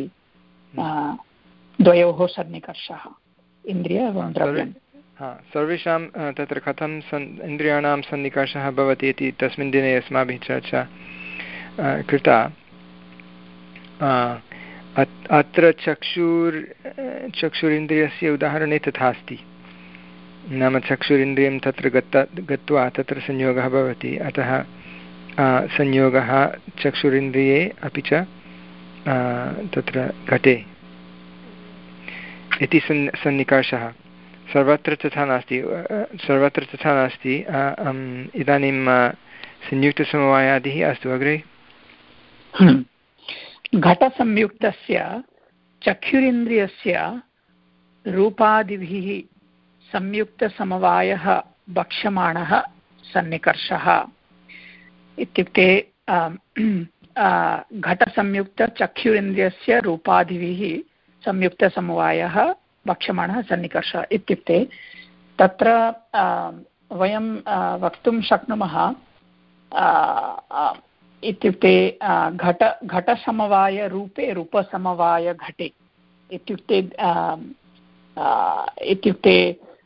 द्वयोः सन्निकर्षः, इन्द्रिय एवं द्रव्यं। सर्वेषां तत्र कथं सन् इन्द्रियाणां सन्निकर्षः भवति इति तस्मिन् दिने अस्माभिः चर्चा कृता। अत्र चक्षुर् चक्षुरिन्द्रियस्य उदाहरणे तथा अस्ति। नाम चक्षुरिन्द्रियं तत्र गत्वा गत्वा तत्र संयोगः भवति, अतः संयोगः चक्षुरिन्द्रिये अपि च तत्र घटे इति सन् सन्निकर्षः। सर्वत्र तथा नास्ति, सर्वत्र तथा नास्ति। इदानीं संयुक्तसमवायादिः। अस्तु, अग्रे। घटसंयुक्तस्य चक्षुरिन्द्रियस्य रूपादिभिः संयुक्तसमवायः वक्ष्यमाणः सन्निकर्षः इत्युक्ते घटसंयुक्तचक्षुरिन्द्रियस्य रूपादिभिः संयुक्तसमवायः वक्ष्यमाणः सन्निकर्षः इत्युक्ते तत्र वयं वक्तुं शक्नुमः इत्युक्ते घट घटसमवायरूपे रूपसमवायघटे इत्युक्ते इत्युक्ते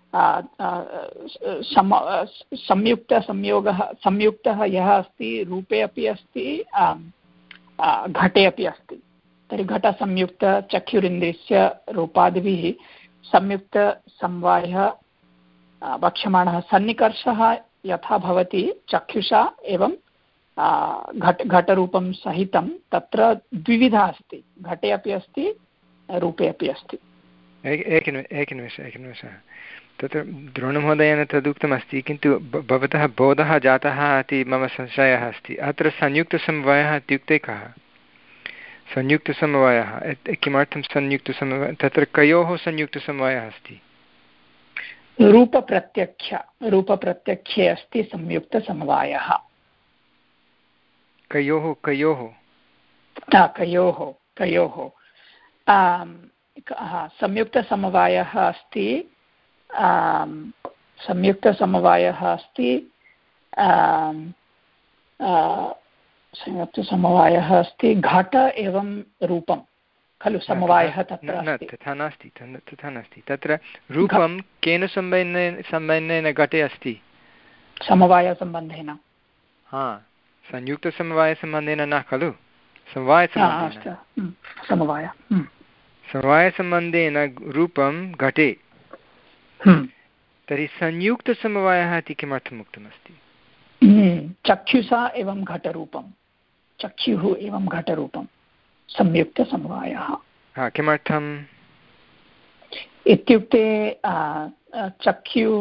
सम संयुक्तसंयोगः संयुक्तः यः अस्ति रूपे अपि अस्ति घटे अपि अस्ति तर्हि घटसंयुक्तचक्षुरिन्द्रियस्य रूपादिभिः संयुक्तसमवायः वक्ष्यमाणः सन्निकर्षः यथा भवति चक्षुषा एवं घट घटरूपं सहितं तत्र द्विविधा अस्ति घटे अपि अस्ति रूपे अपि अस्ति। एकनिमेषः एकनिमेषः तत्र द्रोणमहोदयेन तदुक्तमस्ति किन्तु भवतः बोधः जातः इति मम संशयः अस्ति। अत्र संयुक्तसमवायः इत्युक्ते कः संयुक्तसमवायः किमर्थं संयुक्तसमवायः तत्र कयोः संयुक्तसमवायः अस्ति रूपप्रत्यक्ष रूपप्रत्यक्षे अस्ति संयुक्तसमवायः कयोः कयोः कयोः कयोः संयुक्तसमवायः अस्ति संयुक्तसमवायः अस्ति संयुक्तसमवायः अस्ति घट एवं रूपं खलु समवायः तत्र तथा नास्ति तथा नास्ति तत्र रूपं केन सम्बन्धेन सम्बन्धेन घटे अस्ति समवायसम्बन्धेन हा संयुक्तसमवायसम्बन्धेन न खलु समवायसम्बन्धेन समवाय समवायसम्बन्धेन रूपं घटे तर्हि संयुक्तसमवायः इति किमर्थम् उक्तमस्ति चक्षुषा एवं घटरूपं चक्षुः एवं घटरूपं संयुक्तसमवायः हा किमर्थम् इत्युक्ते चक्षुः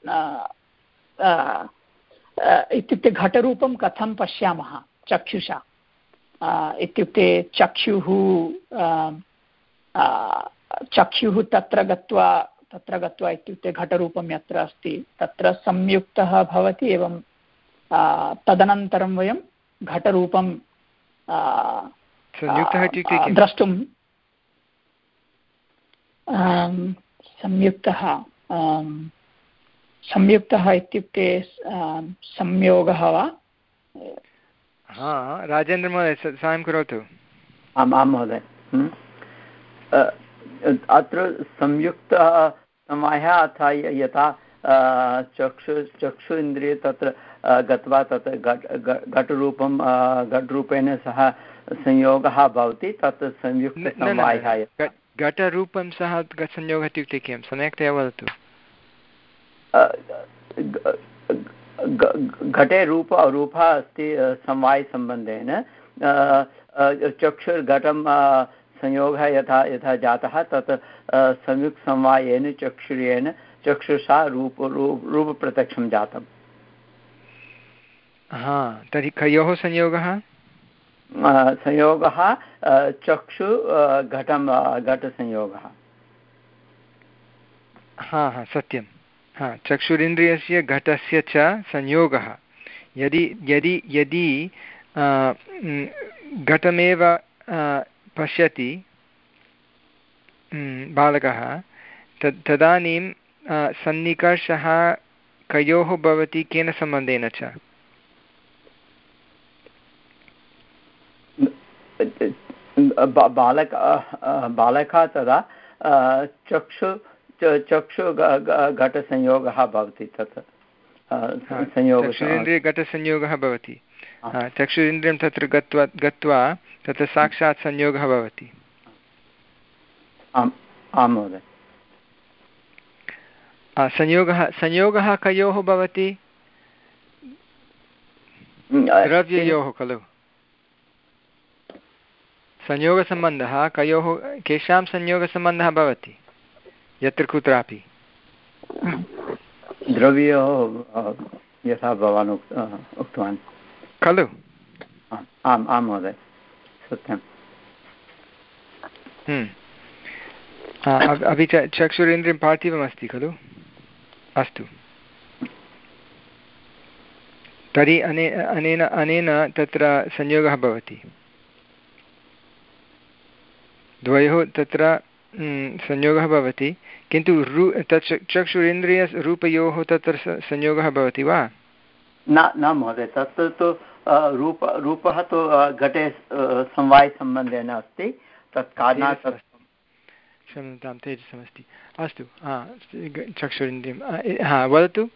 इत्युक्ते घटरूपं कथं पश्यामः चक्षुषा इत्युक्ते चक्षुः चक्षुः तत्र गत्वा तत्र गत्वा इत्युक्ते घटरूपं यत्र अस्ति तत्र संयुक्तः भवति एवं तदनन्तरं वयं घटरूपं द्रष्टुं संयुक्तः संयुक्तः इत्युक्ते संयोगः वा हा राजेन्द्रमहोदय साहाय्यं करोतु। आम् आं महोदय अत्र संयुक्तः समयः अथ यथा चक्षु चक्षु इन्द्रिये तत्र गत्वा तत्र घटरूपं घटरूपेण सह संयोगः भवति तत् संयुक्तसमवायः घटरूपं सह संयोगः इत्युक्ते किं सम्यक्तया वदतु। घटे रूप रूपः अस्ति समवायसम्बन्धेन चक्षुर्घटं संयोगः यथा यथा जातः तत् संयुक्तसमवायेन चक्षुरेण चक्षुषा रूप रूपप्रत्यक्षं जातम्। हा तर्हि कयोः संयोगः संयोगः चक्षु घटं घटसंयोगः। हा हा सत्यं हा चक्षुरिन्द्रियस्य घटस्य च संयोगः यदि यदि यदि घटमेव पश्यति बालकः तद् तदानीं सन्निकर्षः कयोः भवति केन सम्बन्धेन च बालक बालकः तदा चक्षु चक्षु घटसंयोगः भवति तत् चक्षुरिन्द्रिय घटसंयोगः भवति चक्षुरिन्द्रियं तत्र गत्वा गत्वा तत्र साक्षात् संयोगः भवति। आम् आं महोदय संयोगः संयोगः कयोः भवति द्रव्ययोः खलु संयोगसम्बन्धः कयोः केषां संयोगसम्बन्धः भवति यत्र कुत्रापि द्रव्ययोः यथा भवान् उक्तवान् खलु। आम् आं महोदय सत्यम्। अपि च चक्षुरेन्द्रियं पार्थिवमस्ति खलु अस्तु तर्हि अने अनेन अनेन तत्र संयोगः भवति द्वयोः तत्र संयोगः भवति किन्तु रु तत् चक्षुरेन्द्रियरूपयोः तत्र संयोगः भवति वा न न महोदय तत्र तु रूप रूपः तु घटे समवायसम्बन्धेन अस्ति तत् कारणात् क्षम्यतां तेजसमस्ति अस्तु हा चक्षुरिन्द्रियं हा वदतु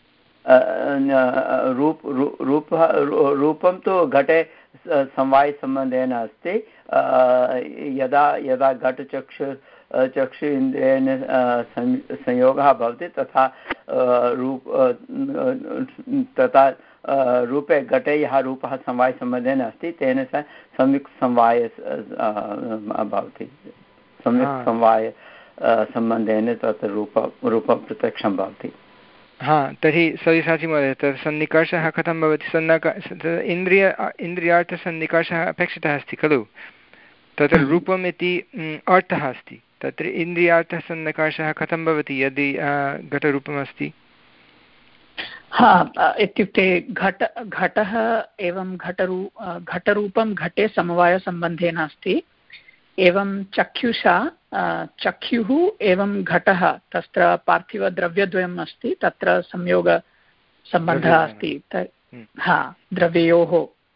रूप रूपः रूपं तु घटे समवायसम्बन्धेन अस्ति यदा यदा घटचक्षु चक्षु इन्द्रियेण संयोगः भवति तथा रूप तथा रूपे घटे यः रूपः समवायसम्बन्धेन अस्ति तेन सह सम्यक् समवाय भवति सम्यक् समवाय सम्बन्धेन तत् रूप रूपं प्रत्यक्षं भवति हा तर्हि सव्यसाचि महोदय तत् सन्निकर्षः कथं भवति सन्नक इन्द्रिय इन्द्रियार्थसन्निकर्षः अपेक्षितः अस्ति खलु तत्र रूपम् इति अर्थः अस्ति तत्र इन्द्रियार्थसन्निकर्षः कथं भवति यदि घटरूपमस्ति हा इत्युक्ते घट घटः एवं घटरू घटरूपं घटे समवायसम्बन्धेन अस्ति एवं चक्षुषा चक्षुः एवं घटः तत्र पार्थिवद्रव्यद्वयम् अस्ति तत्र संयोगसम्बन्धः अस्ति हा द्रव्ययोः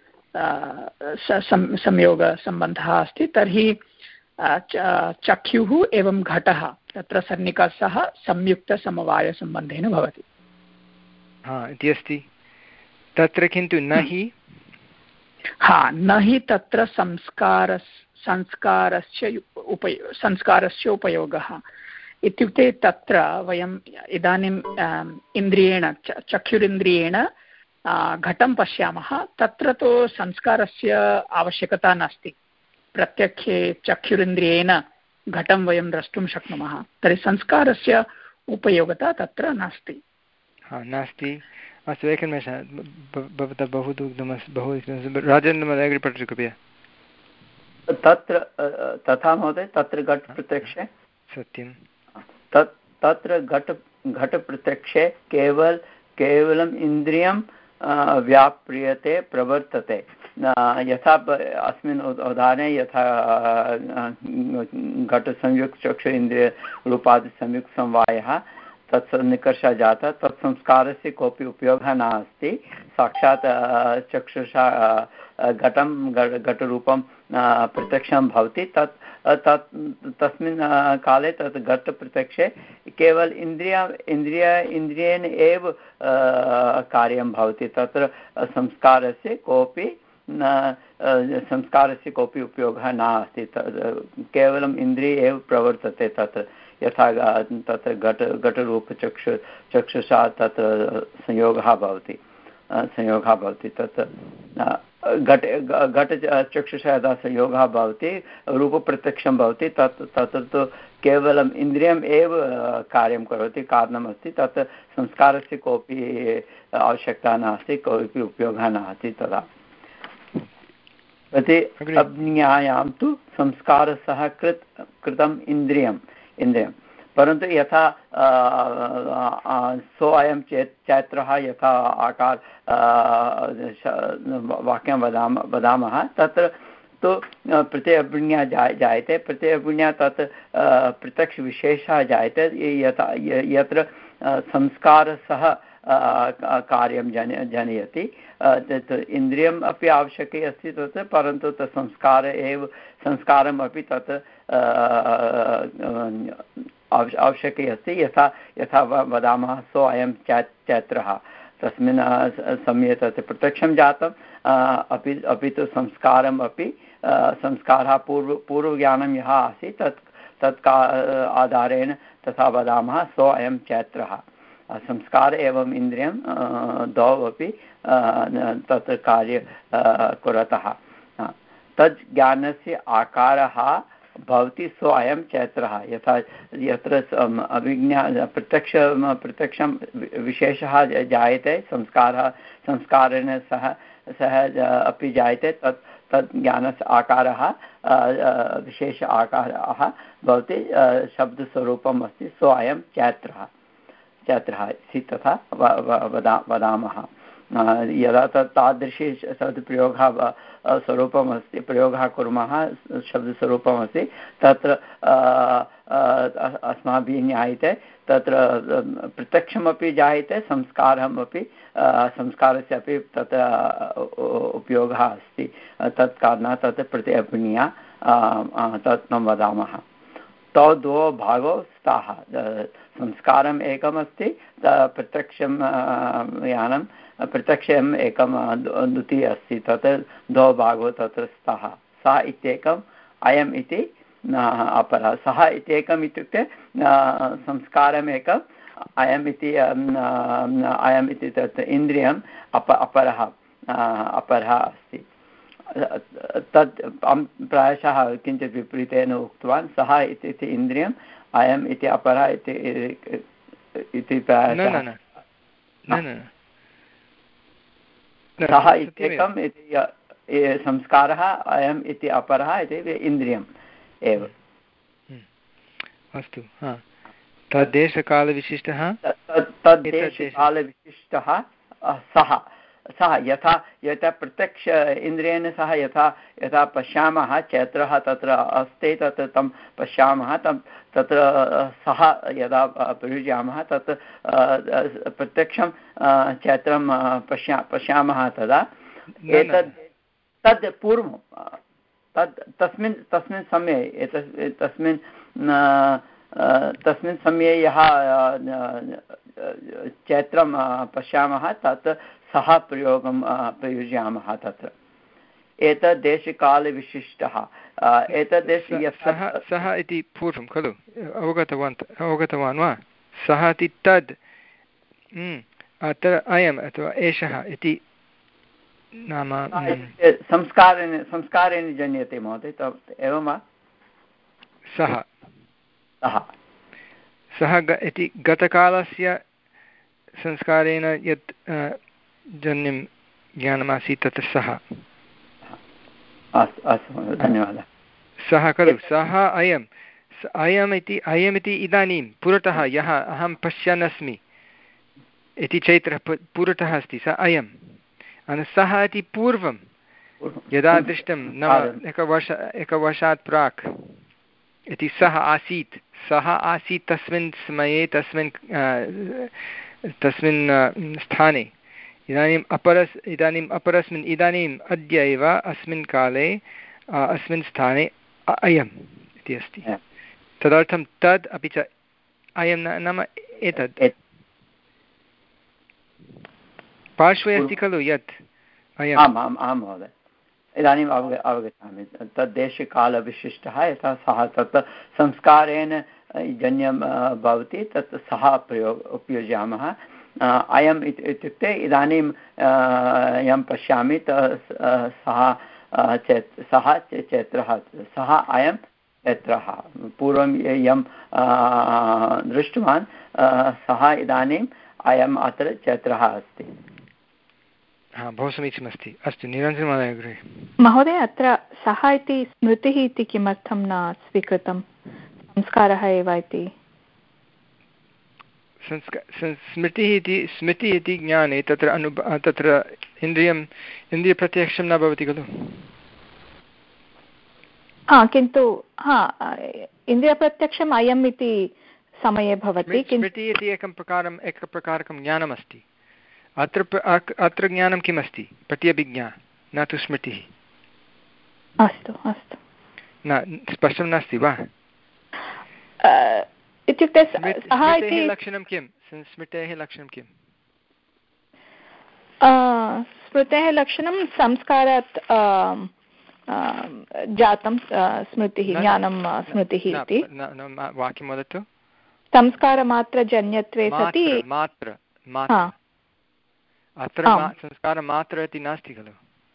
संयोगसम्बन्धः अस्ति तर्हि चक्षुः एवं घटः तत्र सन्निकर्षः संयुक्तसमवायसम्बन्धेन भवति हा इति अस्ति तत्र किन्तु न हि हा न हि तत्र संस्कारस् संस्कारस्य उपयो संस्कारस्य उपयोगः इत्युक्ते तत्र वयम् इदानीम् इन्द्रियेण चक्षुरिन्द्रियेण घटं पश्यामः तत्र तु संस्कारस्य आवश्यकता नास्ति प्रत्यक्षे चक्षुरिन्द्रियेण घटं वयं द्रष्टुं शक्नुमः तर्हि संस्कारस्य उपयोगता तत्र नास्ति हा नास्ति अस्तु एकनिमेषः भवतः बहु दुग्धमस्ति बहु राजेन्द्रमहोदय अग्रे पठतु कृपया तत्र तथा महोदय तत्र घटप्रत्यक्षे सत्यं तत् तत्र घट घटप्रत्यक्षे केवल केवलम् इन्द्रियं व्याप्रियते प्रवर्तते यथा अस्मिन् उदाहरणे यथा घटसंयुक्तचक्षु इन्द्रियरूपादिसंयुक्तसमवायः तत्सन्निकर्षः जातः तत्संस्कारस्य कोऽपि उपयोगः नास्ति साक्षात् चक्षुषा घटं घटरूपं प्रत्यक्षं भवति तत् तत् तस्मिन् काले तत् घटप्रत्यक्षे केवल इन्द्रिय इन्द्रिय इन्द्रियेण एव कार्यं भवति तत्र संस्कारस्य कोऽपि संस्कारस्य कोऽपि उपयोगः नास्ति केवलम् इन्द्रिय एव प्रवर्तते तत्र यथा तत्र घट घटरूपचक्षु चक्षुषा तत्र संयोगः भवति संयोगः भवति तत् घट घट चक्षुषा यदा संयोगः भवति रूपप्रत्यक्षं भवति तत् तत्र तु केवलम् इन्द्रियम् एव कार्यं करोति कारणमस्ति तत् संस्कारस्य कोऽपि आवश्यकता नास्ति कोऽपि उपयोगः नास्ति तदा प्रति अज्ञायां तु संस्कारसह कृत कृतम् इन्द्रियम् इन्द्रियं परन्तु यथा सो अयं चेत् छात्रः यथा आकार वाक्यं वदामः वदामः तत्र तु प्रत्ययविज्ञा जाय जायते प्रत्ययविज्ञा तत् प्रत्यक्षविशेषः जायते यथा यत्र संस्कारसह कार्यं जन जनयति तत् इन्द्रियम् अपि आवश्यकी अस्ति तत् परन्तु तत् संस्कार एव संस्कारम् अपि तत् आवश्यकी अस्ति यथा यथा वदामः सो अयं छात्रः तस्मिन् समये तत् प्रत्यक्षं जातम् अपि अपि तु संस्कारम् अपि संस्कारः पूर्व पूर्वज्ञानं यः आसीत् तत् तत् का आधारेण तथा वदामः सो अयं छात्रः संस्कार एवं इन्द्रियं द्वौ अपि तत्र कार्य कुरतः तत् ज्ञानस्य आकारः भवति सो अयं चैत्रः यथा यत्र अभिज्ञा प्रत्यक्ष प्रत्यक्षं विशेषः जायते संस्कारः संस्कारेण सह सह अपि जायते तत् तत् ज्ञानस्य आकारः विशेष आकारः भवति शब्दस्वरूपम् अस्ति सो अयं चैत्रः चैत्रः इति तथा वदा वदामः यदा तत् तादृशी शब्दप्रयोगः स्वरूपमस्ति प्रयोगः कुर्मः शब्दस्वरूपमस्ति तत्र अस्माभिः ज्ञायते तत्र प्रत्यक्षमपि जायते संस्कारमपि संस्कारस्य अपि तत्र उपयोगः अस्ति तत् कारणात् तत् प्रतिअपनीया तत् न वदामः तौ द्वौ भागौ स्तः संस्कारम् एकमस्ति प्रत्यक्षं यानं प्रत्यक्षम् एकं द्वितीय अस्ति तत् द्वौ भागौ तत्र स्तः सा इत्येकम् अयम् इति अपरः सः इत्येकम् इत्युक्ते संस्कारमेकम् अयम् इति अयम् इति तत् इन्द्रियम् अप अपरः अपरः अस्ति तत् प्रायशः किञ्चित् विपरीतेन उक्तवान् सः इति इन्द्रियम् अयम् इति अपरः इति प्रायशः सः इत्येकम् इति संस्कारः अयम् इति अपरः इति इन्द्रियम् एव अस्तु तद्देशकालविशिष्टः तद्देशकालविशिष्टः सः सः यथा यथा प्रत्यक्ष इन्द्रियेण सह यथा यथा पश्यामः चैत्रः तत्र अस्ति तत्र तं पश्यामः तं तत्र सः यदा प्रयुज्यामः तत् प्रत्यक्षं चैत्रं पश्या पश्यामः तदा एतद् तद् पूर्वं तद् तस्मिन् तस्मिन् समये एतस् तस्मिन् तस्मिन् समये यः चैत्रं पश्यामः तत् सः प्रयोगं प्रयुज्यामः तत्र एतद्देशकालविशिष्टः एतद्देश सः सः इति पूर्वं खलु अवगतवान् अवगतवान् वा सः इति तद् अत्र अयम् अथवा एषः इति नाम संस्कारेण संस्कारेण जन्यते महोदय एवं वा सः सः सः इति गतकालस्य संस्कारेण यत् जन्यं ज्ञानमासीत् तत्र सः अस्तु अस्तु धन्यवादः सः खलु सः अयम् अयमिति अयमिति इदानीं पुरतः यः अहं पश्यन् अस्मि इति चैत्रः पुरतः अस्ति सः अयम् सः इति पूर्वं यदा दृष्टं नाम एकवर्ष एकवर्षात् प्राक् इति सः आसीत् सः आसीत् तस्मिन् समये तस्मिन् तस्मिन् स्थाने इदानीम् अपरस् इदानीम् अपरस्मिन् इदानीम् अद्य एव अस्मिन् काले अस्मिन् स्थाने अयम् इति अस्ति तदर्थं तद् अपि च अयं नाम एतद् पार्श्वे अस्ति खलु यत् अयम् आम् आम् आं महोदय इदानीम् अवग अवगच्छामि तद्देशकालविशिष्टः यथा सः तत् संस्कारेण जन्यं भवति तत् सः प्रयोग उपयुज्यामः अयम् इत्युक्ते इदानीं यं पश्यामि सः चैत् सः चैत्रः सः अयं चैत्रः पूर्वं यं दृष्टवान् सः इदानीम् अयम् अत्र चैत्रः अस्ति हा बहु समीचीनमस्ति अस्तु निरञ्जनमहोदय गृहे महोदय अत्र सः इति स्मृतिः इति किमर्थं न स्वीकृतं संस्कारः एव इति स्मृतिः इति स्मृतिः इति ज्ञाने तत्र अनु तत्र इन्द्रियम् इन्द्रियप्रत्यक्षं न भवति खलु हा किन्तु हा इन्द्रियप्रत्यक्षम् अयम् इति समये भवति स्मृतिः इति एकं प्रकारम् एकप्रकारकं ज्ञानमस्ति अत्र अत्र ज्ञानं किमस्ति प्रत्यभिज्ञा न तु स्मृतिः अस्तु अस्तु न स्पष्टं नास्ति वा इत्युक्ते लक्षणं किं स्मृतेः लक्षणं किं स्मृतेः लक्षणं संस्कारात् जातं स्मृतिः ज्ञानं स्मृतिः इति वाक्यं वदतु संस्कारमात्रजन्यत्वे सति मात्र अत्र संस्कारमात्र इति नास्ति खलु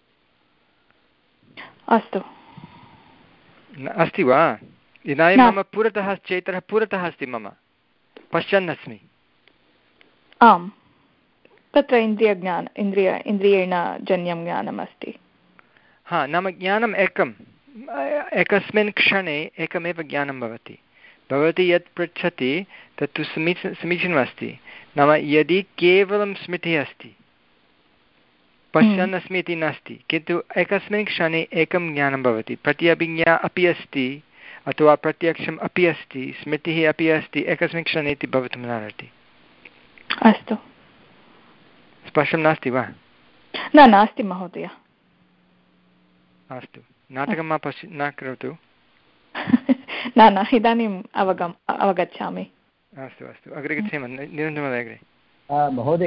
अस्तु अस्ति वा इदानीं मम पुरतः चैत्रः पुरतः अस्ति मम पश्यन् अस्मि आम् तत्र इन्द्रियज्ञान इन्द्रिय इन्द्रियेण जन्यं ज्ञानम् अस्ति हा नाम ज्ञानम् एकम् एकस्मिन् क्षणे एकमेव ज्ञानं भवति भवती यत् पृच्छति तत्तु समीच समीचीनमस्ति। नाम यदि केवलं स्मृतिः अस्ति, पश्यन् अस्मि इति नास्ति, किन्तु एकस्मिन् क्षणे एकं ज्ञानं भवति, प्रत्यभिज्ञा अपि अस्ति अथवा प्रत्यक्षम् अपि अस्ति, स्मृतिः अपि अस्ति, एकस्मिन् क्षणे इति भवितुं नार्हति। अस्तु, स्पष्टं नास्ति वा? न नास्ति महोदय। अस्तु, नाटकं मा पश्य न करोतु। न न इदानीम् अवगम् अवगच्छामि। अस्तु अस्तु, अग्रे गच्छेम। निरञ्जनमहोदय अग्रे। महोदय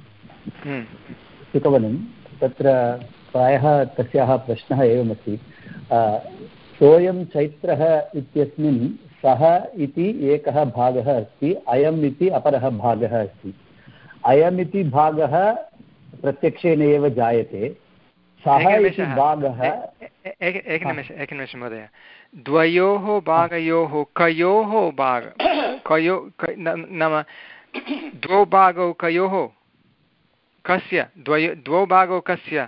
सुकवनं तत्र प्रायः तस्याः प्रश्नः एवमस्ति, सोऽयं चैत्रः इत्यस्मिन् सः इति एकः भागः अस्ति, अयम् इति अपरः भागः अस्ति। अयम् इति भागः प्रत्यक्षेन एव जायते, सः इति भागः। एकनिमेषम् एकनिमेषं महोदय, द्वयोः भागयोः कयोः भाग कयो नाम द्वौ भागौ कयोः कस्य द्वयो द्वौ भागौ कस्य?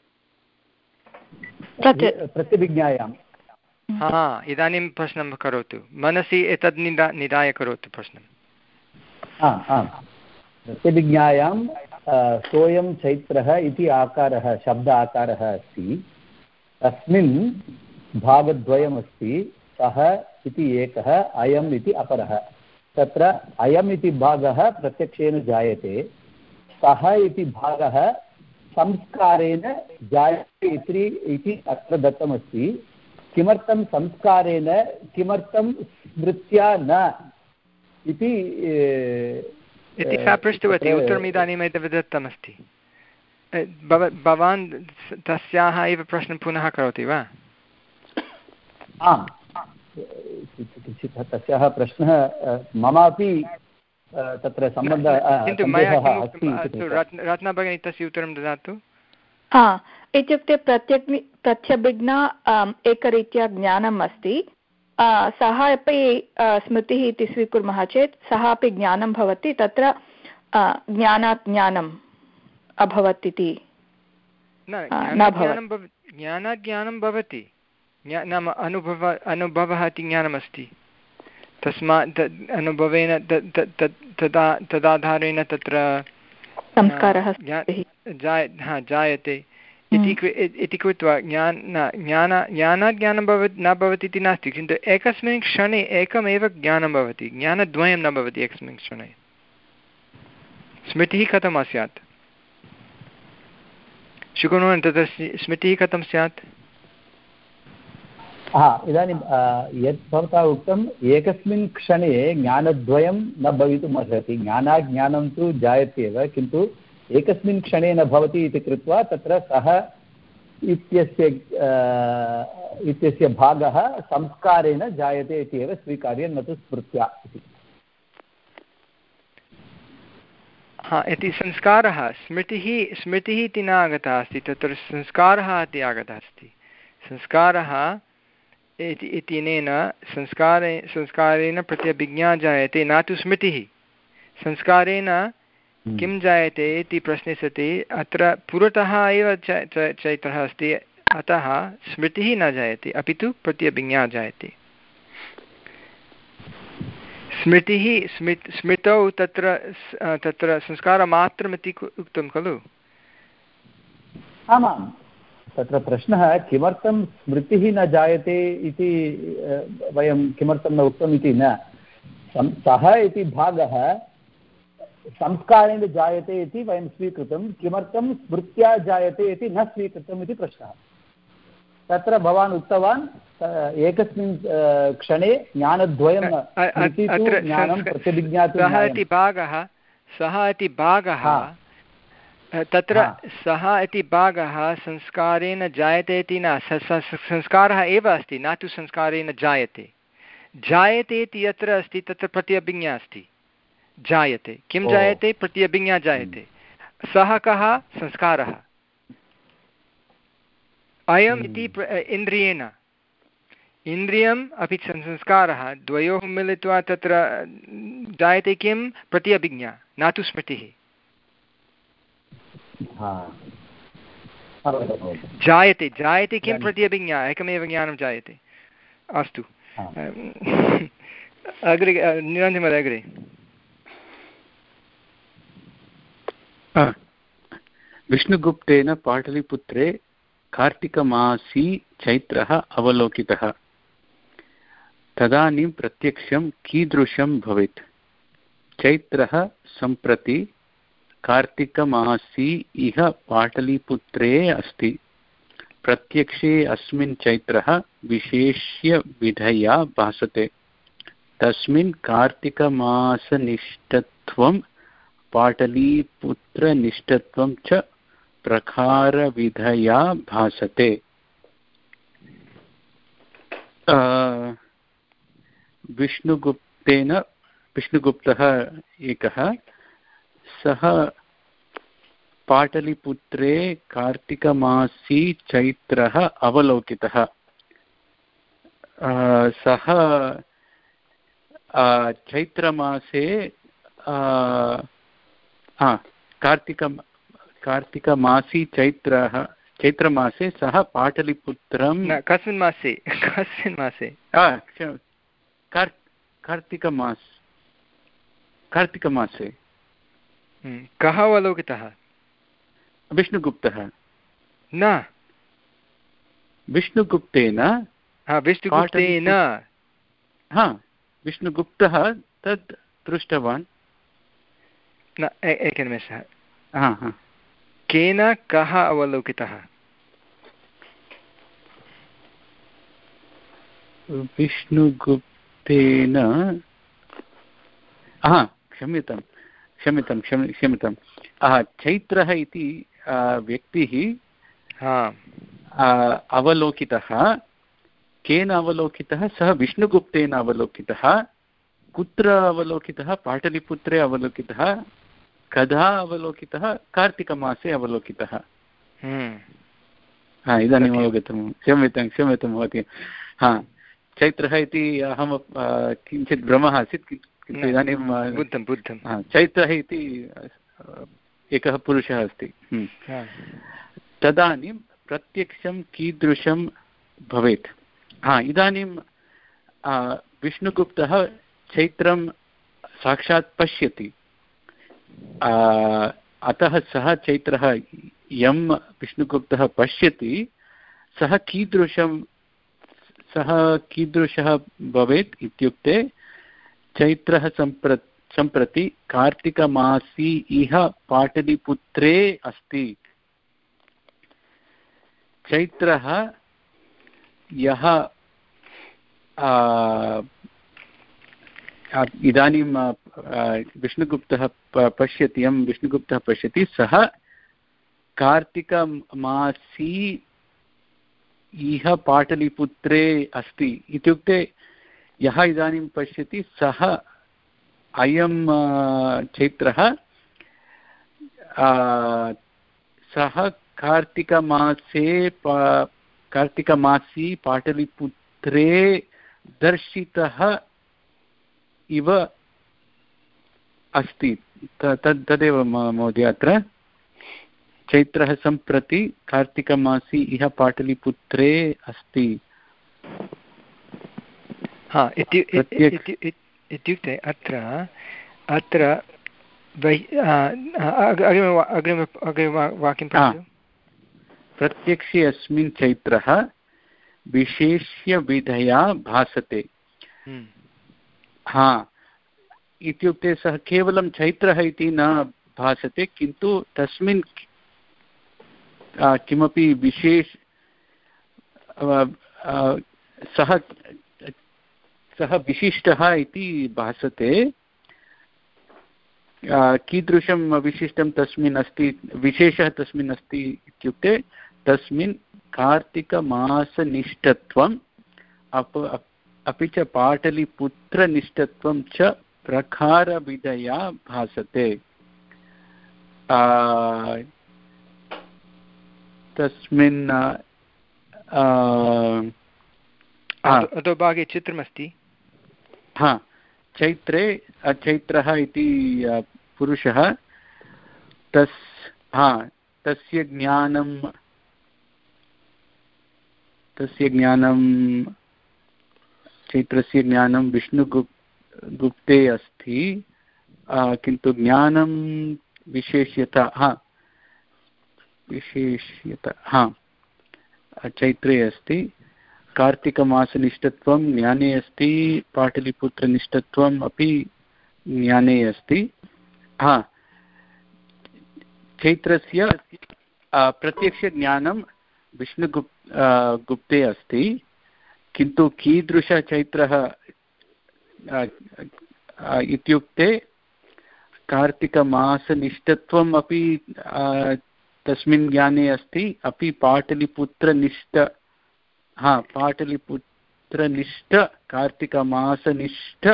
प्रत्यभिज्ञायां। हा, इदानीं प्रश्नं करोतु, मनसि एतद् निदा निधाय करोतु प्रश्नम्। आम्, प्रत्यभिज्ञायां सोऽयं चैत्रः इति आकारः शब्द आकारः अस्ति, तस्मिन् भागद्वयमस्ति, सः इति एकः, अयम् इति अपरः। तत्र अयम् इति भागः प्रत्यक्षेन जायते, सः इति भागः संस्कारेण जायते इति अत्र दत्तमस्ति। किमर्थं संस्कारेण, किमर्थं स्मृत्या न इति इति सा पृष्टवती, उत्तरम् इदानीम् एतद् दत्तमस्ति। भवान् तस्याः एव प्रश्नं पुनः करोति वा? आम्, तस्याः प्रश्नः ममापि तत्र सम्बन्धः किन्तु मया रत्ना भगिनी तस्य उत्तरं ददातु। हा, इत्युक्ते प्रत्यग् प्रत्यभिज्ञा एकरीत्या ज्ञानम् अस्ति, सः अपि स्मृतिः इति स्वीकुर्मः चेत् सः अपि ज्ञानं भवति, तत्र ज्ञानात् ज्ञानम् अभवत् इति न भवति। ज्ञानात् ज्ञानं भवति, नाम अनुभव अनुभवः इति ज्ञानमस्ति, तस्मात् अनुभवेन तदा तदाधारेण तत्र संस्कारः जायते इति कृत्वा ज्ञान ज्ञान ज्ञानात् ज्ञानं भवति न भवति इति नास्ति, किन्तु एकस्मिन् क्षणे एकमेव ज्ञानं भवति, ज्ञानद्वयं न भवति एकस्मिन् क्षणे। स्मृतिः कथं स्यात्? शुकुर्वन् तत्र स्मृतिः कथं स्यात्? हा, इदानीं यत् भवता उक्तम्, एकस्मिन् क्षणे ज्ञानद्वयं न भवितुम् अर्हति, ज्ञानाज्ञानं तु जायत्येव, किन्तु एकस्मिन् क्षणे न भवति इति कृत्वा तत्र सः इत्यस्य इत्यस्य भागः संस्कारेण जायते इति एव स्वीकार्य, न तु स्मृत्या इति। हा, इति संस्कारः, स्मृतिः स्मृतिः इति न आगतः अस्ति, तत्र संस्कारः इति आगतः अस्ति। संस्कारः इत्यनेन संस्कारे संस्कारेण प्रत्यभिज्ञा जायते, न तु स्मृतिः। संस्कारेण किं जायते इति प्रश्ने सति अत्र पुरतः एव चैत्रः अस्ति, अतः स्मृतिः न जायते, अपि तु प्रत्यभिज्ञा जायते। स्मृतिः स्मृ स्मृतौ तत्र तत्र संस्कारमात्रमिति उक्तं खलु? आमां, तत्र प्रश्नः किमर्थं स्मृतिः न जायते इति वयं किमर्थं न उक्तम् इति न, सः इति भागः संस्कारेण जायते इति वयं स्वीकृतं, किमर्थं स्मृत्या जायते इति न स्वीकृतम् इति प्रश्नः। तत्र भवान् उक्तवान् एकस्मिन् क्षणे ज्ञानद्वयं, ज्ञानं प्रतिभिज्ञा तु सः इति भागः सः इति भागः तत्र सः इति भागः संस्कारेण जायते इति न, संस्कारः एव अस्ति, न तु संस्कारेण जायते। जायते इति यत्र अस्ति तत्र प्रत्यभिज्ञा अस्ति। जायते, किं जायते? प्रत्यभिज्ञा जायते। सः कः? संस्कारः। अयम् इति इन्द्रियेण, इन्द्रियम् अपि संस्कारः द्वयोः मिलित्वा तत्र जायते किं? प्रत्यभिज्ञा, न तु स्मृतिः। जायते जायते किं? प्रत्यभिज्ञा, एकमेव ज्ञानं जायते। अस्तु, अग्रे निरञ्जनमहोदय अग्रे। विष्णुगुप्तेन पाटलिपुत्रे कार्तिकमासी चैत्रः अवलोकितः। तदानीं प्रत्यक्षं कीदृशं भवेत्? चैत्रः सम्प्रति कार्तिकमासी इह पाटलिपुत्रे अस्ति। प्रत्यक्षे अस्मिन् चैत्रः विशेष्य विधया भासते। तस्मिन् कार्तिकमासनिष्ठत्वं पाटलीपुत्रनिष्ठत्वं च प्रकारविधया भासते। विष्णुगुप्तेन विष्णुगुप्तः एकः, सः पाटलिपुत्रे कार्तिकमासी चैत्रः अवलोकितः। सः चैत्रमासे कार्तिक कार्तिकमासी चैत्रः चैत्रमासे सः पाटलिपुत्रं कस्मिन् मासे कस्मिन् मासे कार्तिकमास कार्तिकमासे कः अवलोकितः? विष्णुगुप्तः न विष्णुगुप्तेन विष्णुगुप्तेन हा विष्णुगुप्तः तद् दृष्टवान्। न एकनिमेषः, हा हा केन कः अवलोकितः? विष्णुगुप्तेन हा क्षम्यतां क्षम्यतां क्षम्य क्षम्यतां चैत्रः इति व्यक्तिः अवलोकितः। केन अवलोकितः? सः विष्णुगुप्तेन अवलोकितः। कुत्र अवलोकितः? पाटलिपुत्रे अवलोकितः। कदा अवलोकितः? कार्तिकमासे अवलोकितः। हा इदानीम् अवगतं। क्षम्यतां क्षम्यतां महोदय। हा चैत्रः इति अहं किञ्चित् भ्रमः आसीत्, किन्तु इदानीं बुद्धं बुद्धं चैत्रः इति एकः पुरुषः अस्ति। तदानीं प्रत्यक्षं कीदृशं भवेत्? हा इदानीं विष्णुगुप्तः चैत्रं साक्षात् पश्यति। अतः सः चैत्रः यं विष्णुगुप्तः पश्यति सः कीदृशं सः कीदृशः भवेत् इत्युक्ते चैत्रः सम्प्र सम्प्रति कार्तिकमासी इह पाटलिपुत्रे अस्ति। चैत्रः यः इदानीं विष्णुगुप्तः पश्यति यं विष्णुगुप्तः पश्यति सः कार्तिकमासी इह पाटलिपुत्रे अस्ति इत्युक्ते यः इदानीं पश्यति सः अयं चैत्रः सः कार्तिकमासे कार्तिकमासी पाटलिपुत्रे दर्शितः इव अस्ति। तद् तदेव महोदय अत्र चैत्रः सम्प्रति कार्तिकमासी इह पाटलिपुत्रे अस्ति। हा इत्युक्ते अत्र अत्र अग्रिमवाक्यं प्रत्यक्षे अस्मिन् चैत्रः विशेष्यविधया भासते। हा इत्युक्ते सः केवलं चैत्रः इति न भासते, किन्तु तस्मिन् किमपि विशेष सः सः विशिष्टः इति भासते। कीदृशं विशिष्टं तस्मिन् अस्ति, विशेषः तस्मिन् अस्ति इत्युक्ते तस्मिन् कार्तिकमासनिष्ठत्वम् अप अपि च पाटलिपुत्रनिष्ठत्वं च प्रकारविधया भासते। तस्मिन् अधोभागे चित्रमस्ति। हा चैत्रे चैत्रः इति पुरुषः तस् हा तस्य ज्ञानं तस्य ज्ञानं चैत्रस्य ज्ञानं विष्णुगुप् गुप्ते अस्ति किन्तु ज्ञानं विशेष्यता हा विशेष्यता हा चैत्रे अस्ति कार्तिकमासनिष्ठत्वं ज्ञाने अस्ति पाटलिपुत्रनिष्ठत्वम् अपि ज्ञाने अस्ति हा चैत्रस्य प्रत्यक्षज्ञानं विष्णुगुप् गुप्ते अस्ति किन्तु कीदृशचैत्रः इत्युक्ते कार्तिकमासनिष्ठत्वम् अपि तस्मिन् ज्ञाने अस्ति अपि पाटलिपुत्रनिष्ठ हा पाटलिपुत्रनिष्ठ कार्तिकमासनिष्ठ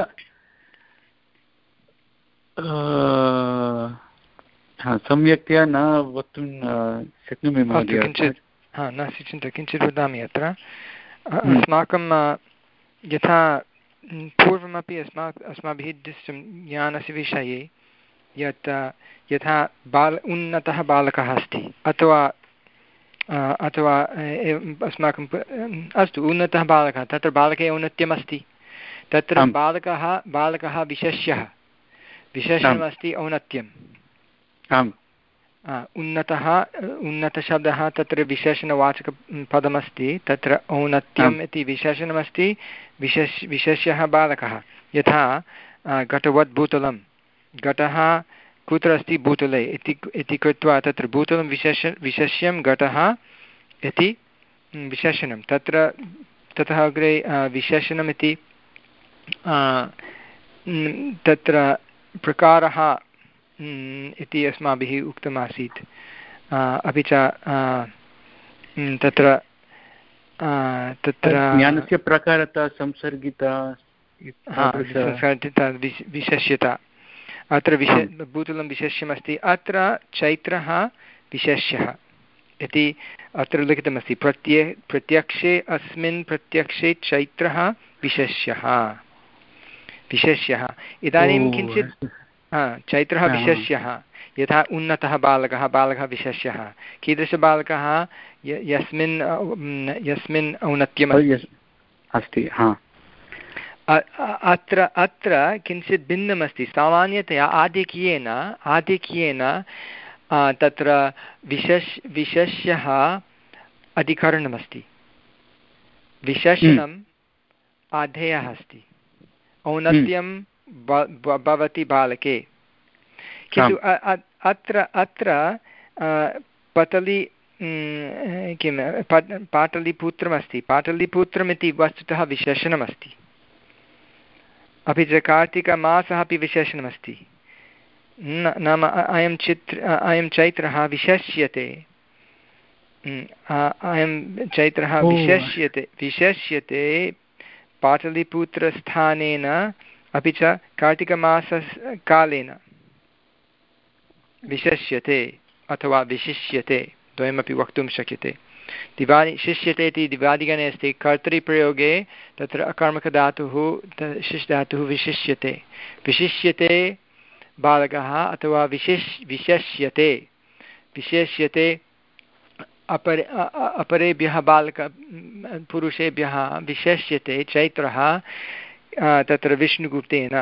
हा सम्यक्तया न वक्तुं शक्नोमि महोदय किञ्चित् हा नास्ति चिन्ता किञ्चित् वदामि अत्र अस्माकं यथा पूर्वमपि अस्मा अस्माभिः दृष्टं ज्ञानस्य विषये यत् यथा बाल उन्नतः बालकः अस्ति अथवा अथवा अस्माकं अस्तु उन्नतः बालकः तत्र बालके औन्नत्यमस्ति तत्र बालकः बालकः विशेष्यः विशेषणमस्ति औन्नत्यम् आम् उन्नतः उन्नतशब्दः तत्र विशेषणवाचकपदमस्ति तत्र औन्नत्यम् इति विशेषणमस्ति विशेष विशेष्यः बालकः यथा घटवत् भूतलं घटः कुत्र अस्ति भूतले इति इति कृत्वा तत्र भूतलं विशेष विशेष्यं घटः इति विशेषणं तत्र ततः अग्रे विशेषणमिति तत्र प्रकारः इति अस्माभिः उक्तमासीत् अपि च तत्र तत्र ज्ञानस्य प्रकारता संसर्गिता संसर्गिता विशेष्यता अत्र विशे भूतलं विशेष्यमस्ति अत्र चैत्रः विशेष्यः इति अत्र लिखितमस्ति प्रत्ये प्रत्यक्षे अस्मिन् प्रत्यक्षे चैत्रः विशेष्यः विशेष्यः इदानीं किञ्चित् चैत्रः विशेष्यः यथा उन्नतः बालकः बालकः विशेष्यः कीदृशबालकः यस्मिन् यस्मिन् औन्नत्यम् अस्ति अत्र अत्र किञ्चित् भिन्नमस्ति सामान्यतया आधिक्येन आधिक्येन तत्र विशेष विशेष्यः अधिकरणमस्ति विशेषणम् आधेयः अस्ति औन्नत्यं भवति बालके किन्तु अत्र अत्र पतली किं पाटलिपुत्रमस्ति पाटलिपुत्रमिति वस्तुतः विशेषणमस्ति अपि च कार्तिकमासः अपि विशेषणमस्ति नाम अयं चित्र अयं चैत्रः विशेष्यते अयं चैत्रः विशेष्यते विशेष्यते पाटलिपुत्रस्थानेन अपि च कार्तिकमासकालेन विशेष्यते अथवा विशिष्यते द्वयमपि वक्तुं शक्यते दिवानि शिष्यते इति दिवादिगणे अस्ति कर्तरिप्रयोगे तत्र अकर्मकधातुः शिष् धातुः विशिष्यते विशिष्यते बालकः अथवा विशिष् विशेष्यते विशेष्यते अपरे अपरेभ्यः बालक पुरुषेभ्यः विशेष्यते चैत्रः तत्र विष्णुगुप्तेन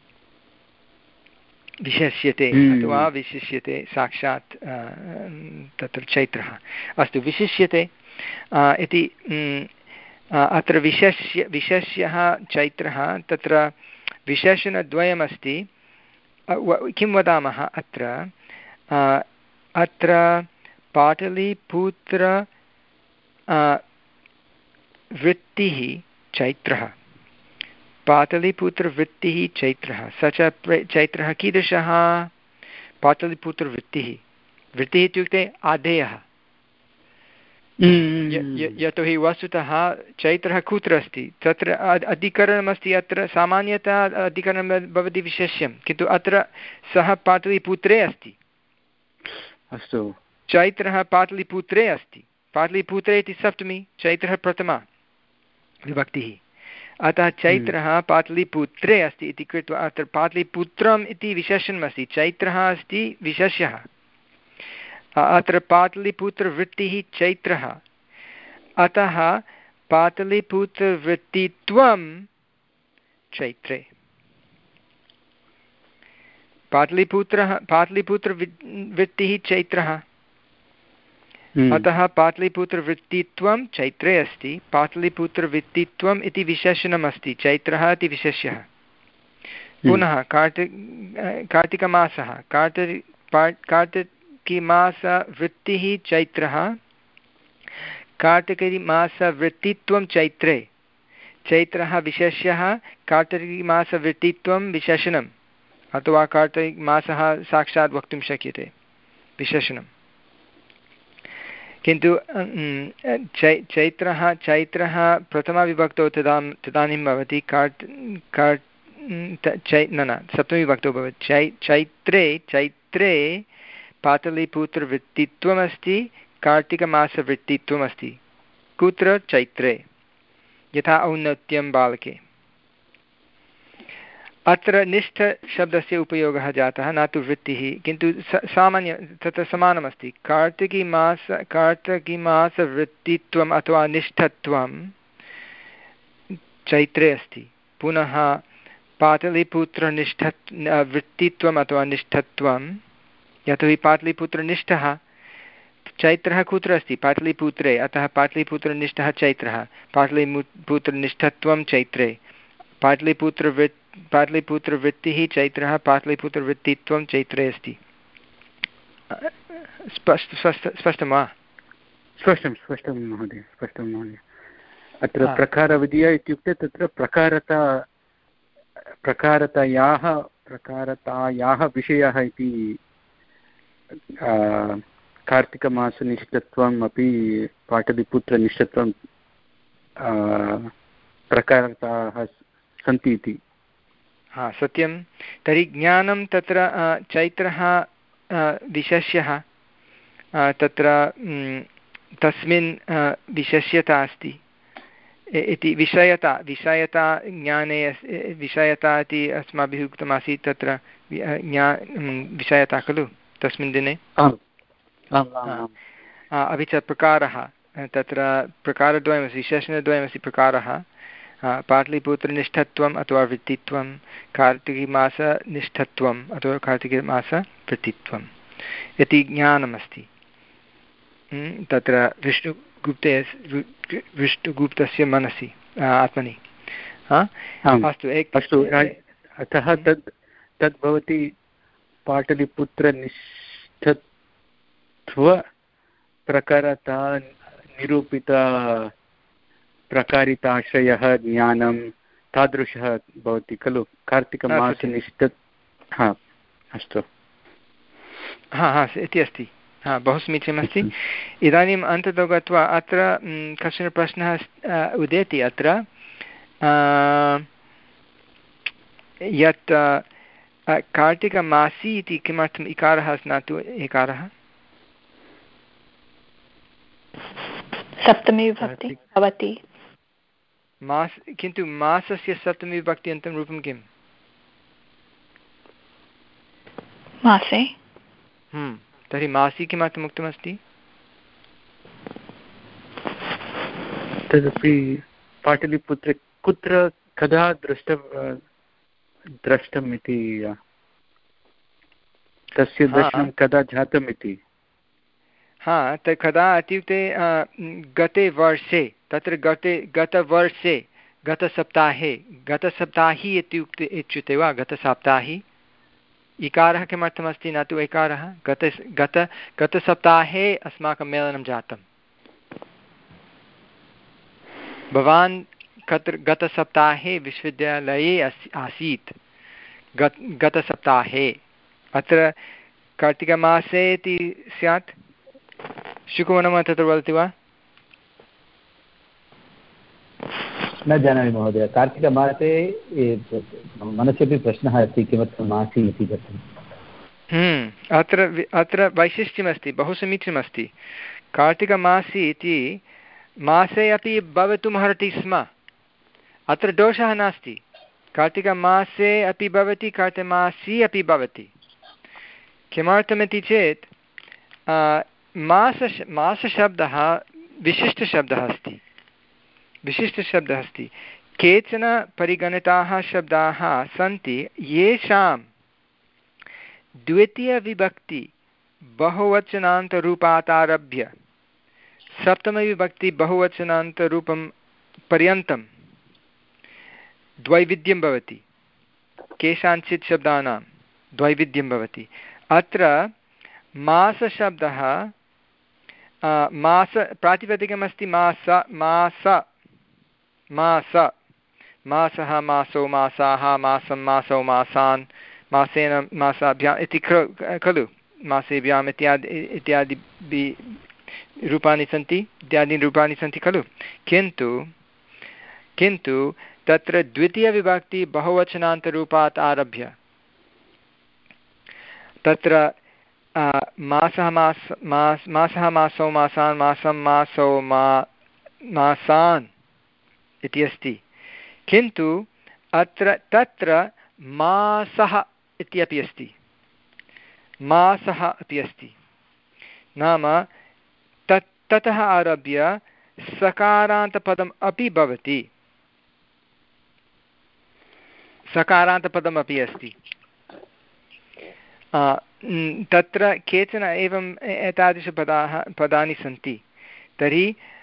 विशेष्यते अथवा विशिष्यते साक्षात् तत्र चैत्रः अस्तु विशिष्यते इति अत्र विशेष्य विशेष्यः चैत्रः तत्र विशेषणद्वयमस्ति किं वदामः अत्र अत्र पाटलिपुत्र वृत्तिः चैत्रः पाटलिपुत्रवृत्तिः चैत्रः स च चैत्रः कीदृशः पाटलिपुत्रवृत्तिः वृत्तिः इत्युक्ते आधेयः यतोहि वस्तुतः चैत्रः कुत्र अस्ति तत्र अधिकरणमस्ति अत्र सामान्यतः अधिकरणं भवति विशेष्यं किन्तु अत्र सः पाटलिपुत्रे अस्ति अस्तु चैत्रः पाटलिपुत्रे अस्ति पाटलिपुत्रे इति सप्तमी चैत्रः प्रथमा विभक्तिः अतः चैत्रः पाटलिपुत्रे अस्ति इति कृत्वा अत्र पाटलिपुत्रम् इति विशेषणमस्ति चैत्रः अस्ति विशेष्यः अत्र पाटलिपुत्रवृत्तिः चैत्रः अतः पाटलिपुत्रवृत्तित्वं चैत्रे पाटलिपुत्रः पाटलिपुत्रवृत्तिः चैत्रः, अतः पाटलिपुत्रवृत्तित्वं चैत्रे अस्ति। पाटलिपुत्रवृत्तित्वम् इति विशेषणम् अस्ति, चैत्रः इति विशेष्यः। पुनः कार्ति कार्तिकमासः कार्ति कार्तिकीमासवृत्तिः चैत्रः, कार्तिकीमासवृत्तित्वं चैत्रे, चैत्रः विशेष्यः, कार्तिकीमासवृत्तित्वं विशेषणम्, अथवा कार्तिकमासः साक्षात् वक्तुं शक्यते विशेषणं। किन्तु चै चैत्रः चैत्रः प्रथमाविभक्तौ तदा तदानीं भवति कार्त् कार् चै न न सप्तमीविभक्तौ भवति। चै चैत्रे चैत्रे पाटलिपुत्रवृत्तित्वमस्ति, कार्तिकमासवृत्तित्वमस्ति। कुत्र? चैत्रे, यथा औन्नत्यं बालके। अत्र निष्ठशब्दस्य उपयोगः जातः, न तु वृत्तिः, किन्तु सामान्य तत्र समानमस्ति। कार्तिकीमास कार्तिकीमासवृत्तित्वम् अथवा निष्ठत्वं चैत्रे अस्ति। पुनः पाटलिपुत्रनिष्ठत् वृत्तित्वम् अथवा निष्ठत्वं, यतोहि पाटलिपुत्रनिष्ठः चैत्रः कुत्र अस्ति? पाटलिपुत्रे, अतः पाटलिपुत्रनिष्ठः चैत्रः, पाटलिपुत्रनिष्ठत्वं चैत्रे, पाटलिपुत्रवृत् पाटलिपुत्रवृत्तिः चैत्रः, पाटलिपुत्रवृत्तित्वं चैत्रे अस्ति। स्पष्ट स्पष्टं वा? स्पष्टं स्पष्टं महोदय, स्पष्टं महोदय। अत्र प्रकारविद्या इत्युक्ते तत्र प्रकारता प्रकारतायाः प्रकारतायाः विषयः इति कार्तिकमासनिष्ठत्वम् अपि पाटलिपुत्रनिष्ठत्वं प्रकारताः सन्ति इति। हा, सत्यं। तर्हि ज्ञानं तत्र चैत्रः विशेष्यः, तत्र तस्मिन् विशेष्यता अस्ति इति। विषयता विषयता ज्ञाने विषयता इति अस्माभिः उक्तमासीत्, तत्र ज्ञा विषयता खलु तस्मिन् दिने। अपि च प्रकारः, तत्र प्रकारद्वयमस्ति, विशेषणद्वयमस्ति प्रकारः, पाटलिपुत्रनिष्ठत्वम् अथवा वृत्तित्वं, कार्तिकीमासनिष्ठत्वम् अथवा कार्तिकीमासवृत्तित्वम् इति ज्ञानमस्ति। तत्र विष्णुगुप्ते विष्णुगुप्तस्य मनसि आत्मनि। अस्तु एक अस्तु अतः तद् तद् भवति पाटलिपुत्रनिष्ठत्व प्रकारता निरूपिता प्रकारिताश्रयः ज्ञानं तादृशः भवति खलु कार्तिकमासनिष्ठ। हा अस्तु, हा हा इति अस्ति। हा, बहु समीचीनमस्ति। इदानीम् अन्ततो गत्वा अत्र कश्चन प्रश्नः उदेति अत्र, यत् कार्तिकमासी इति किमर्थम् इकारः अस्ति, न तु एकारः? सप्तमी विभक्ति भवति मास, किन्तु मासस्य सप्तमी विभक्त्यन्तं रूपं किम्? मासे। हम्म तर्हि मासी किमर्थम् उक्तमस्ति? तदपि पाटलिपुत्रे कुत्र कदा दृष्ट द्रष्टम् इति, तस्य दर्शनं कदा जातम् इति। हा, तत् कदा इत्युक्ते गते वर्षे, तत्र गते गतवर्षे, गतसप्ताहे, गतसप्ताही इत्युक्ते इत्युक्ते वा गतसप्ताही। इकारः किमर्थमस्ति, न तु एकारः? गत गत गतसप्ताहे अस्माकं मेलनं जातं। भवान् कत्र गतसप्ताहे विश्वविद्यालये अस्ति आसीत्, गत गतसप्ताहे। अत्र कार्तिकमासे इति स्यात्। शुकुवनम तत्र वदति वा? न जानामि महोदय, कार्तिकमासे मनसि अपि प्रश्नः अस्ति किमर्थं मासि इति दत्तम्। अत्र अत्र वैशिष्ट्यमस्ति, बहु समीचीनमस्ति। कार्तिकमासी इति मासे अपि भवितुमर्हति स्म, अत्र दोषः नास्ति। कार्तिकमासे अपि भवति, कार्तिकमासी अपि भवति। किमर्थमिति चेत् मास मासशब्दः विशिष्टशब्दः अस्ति, विशिष्टशब्दः अस्ति। केचन परिगणिताः शब्दाः सन्ति येषां द्वितीयविभक्ति बहुवचनान्तरूपात् आरभ्य सप्तमविभक्ति बहुवचनान्तरूपं पर्यन्तं द्वैविध्यं भवति। केषाञ्चित् शब्दानां द्वैविध्यं भवति। अत्र मासशब्दः मास प्रातिपदिकमस्ति मास मास मास मासः मासौ मासाः मासं मासौ मासान् मासेन मासाभ्याम् इति खलु मासेभ्याम् इत्यादि इत्यादि रूपाणि सन्ति इत्यादीनि रूपाणि सन्ति खलु। किन्तु किन्तु तत्र द्वितीयविभक्ति बहुवचनान्तरूपात् आरभ्य तत्र मासः मास मास मासः मासौ मासान् मासं मासौ मा मासान् इति अस्ति। किन्तु अत्र तत्र मासः इत्यपि अस्ति मासः अपि अस्ति। नाम तत् ततः आरभ्य सकारान्तपदम् अपि भवति सकारान्तपदमपि अस्ति। तत्र केचन एवम् एतादृशपदाः पदानि सन्ति। तर्हि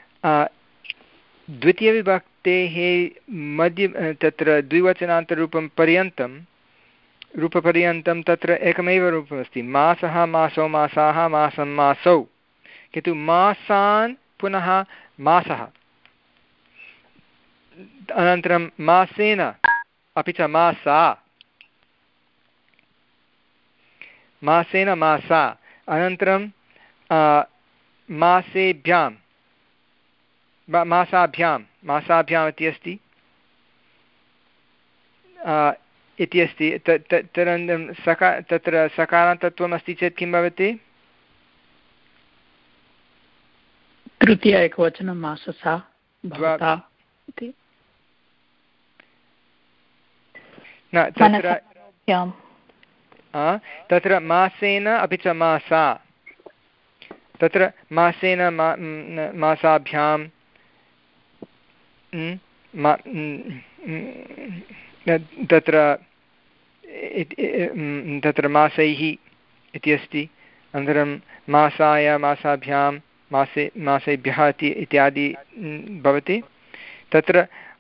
द्वितीयविभक्तेः मध्य तत्र द्विवचनान्तरूपं पर्यन्तं रूपपर्यन्तं तत्र एकमेव रूपमस्ति मासः मासौ मासाः मासं मासौ। किन्तु मासान् पुनः मासः अनन्तरं मासेन अपि च मासा मासेन मासा अनन्तरं मासेभ्यां मासाभ्यां मासाभ्याम् इति अस्ति इति अस्ति। तदनन्तरं सका तत्र सकारान्तत्वम् अस्ति चेत् किं भवति? तृतीय एकवचनं माससा भवता इति न तत्र तत्र मासेन अपि च मासा तत्र मासेन मा मासाभ्यां तत्र तत्र मासैः इति अस्ति। अनन्तरं मासाय मासाभ्यां मासे मासेभ्यः इति इत्यादि भवति। तत्र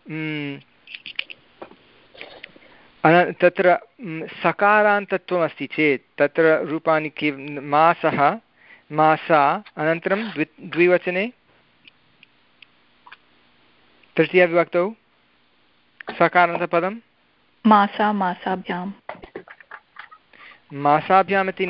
तत्र सकारान्तत्वमस्ति चेत् तत्र रूपाणि कि मासः मासा अनन्तरं द्वि द्विवचने तृतीयविभक्तौ सकारान्तपदं मासा मासाभ्यां मासाभ्याम् इति न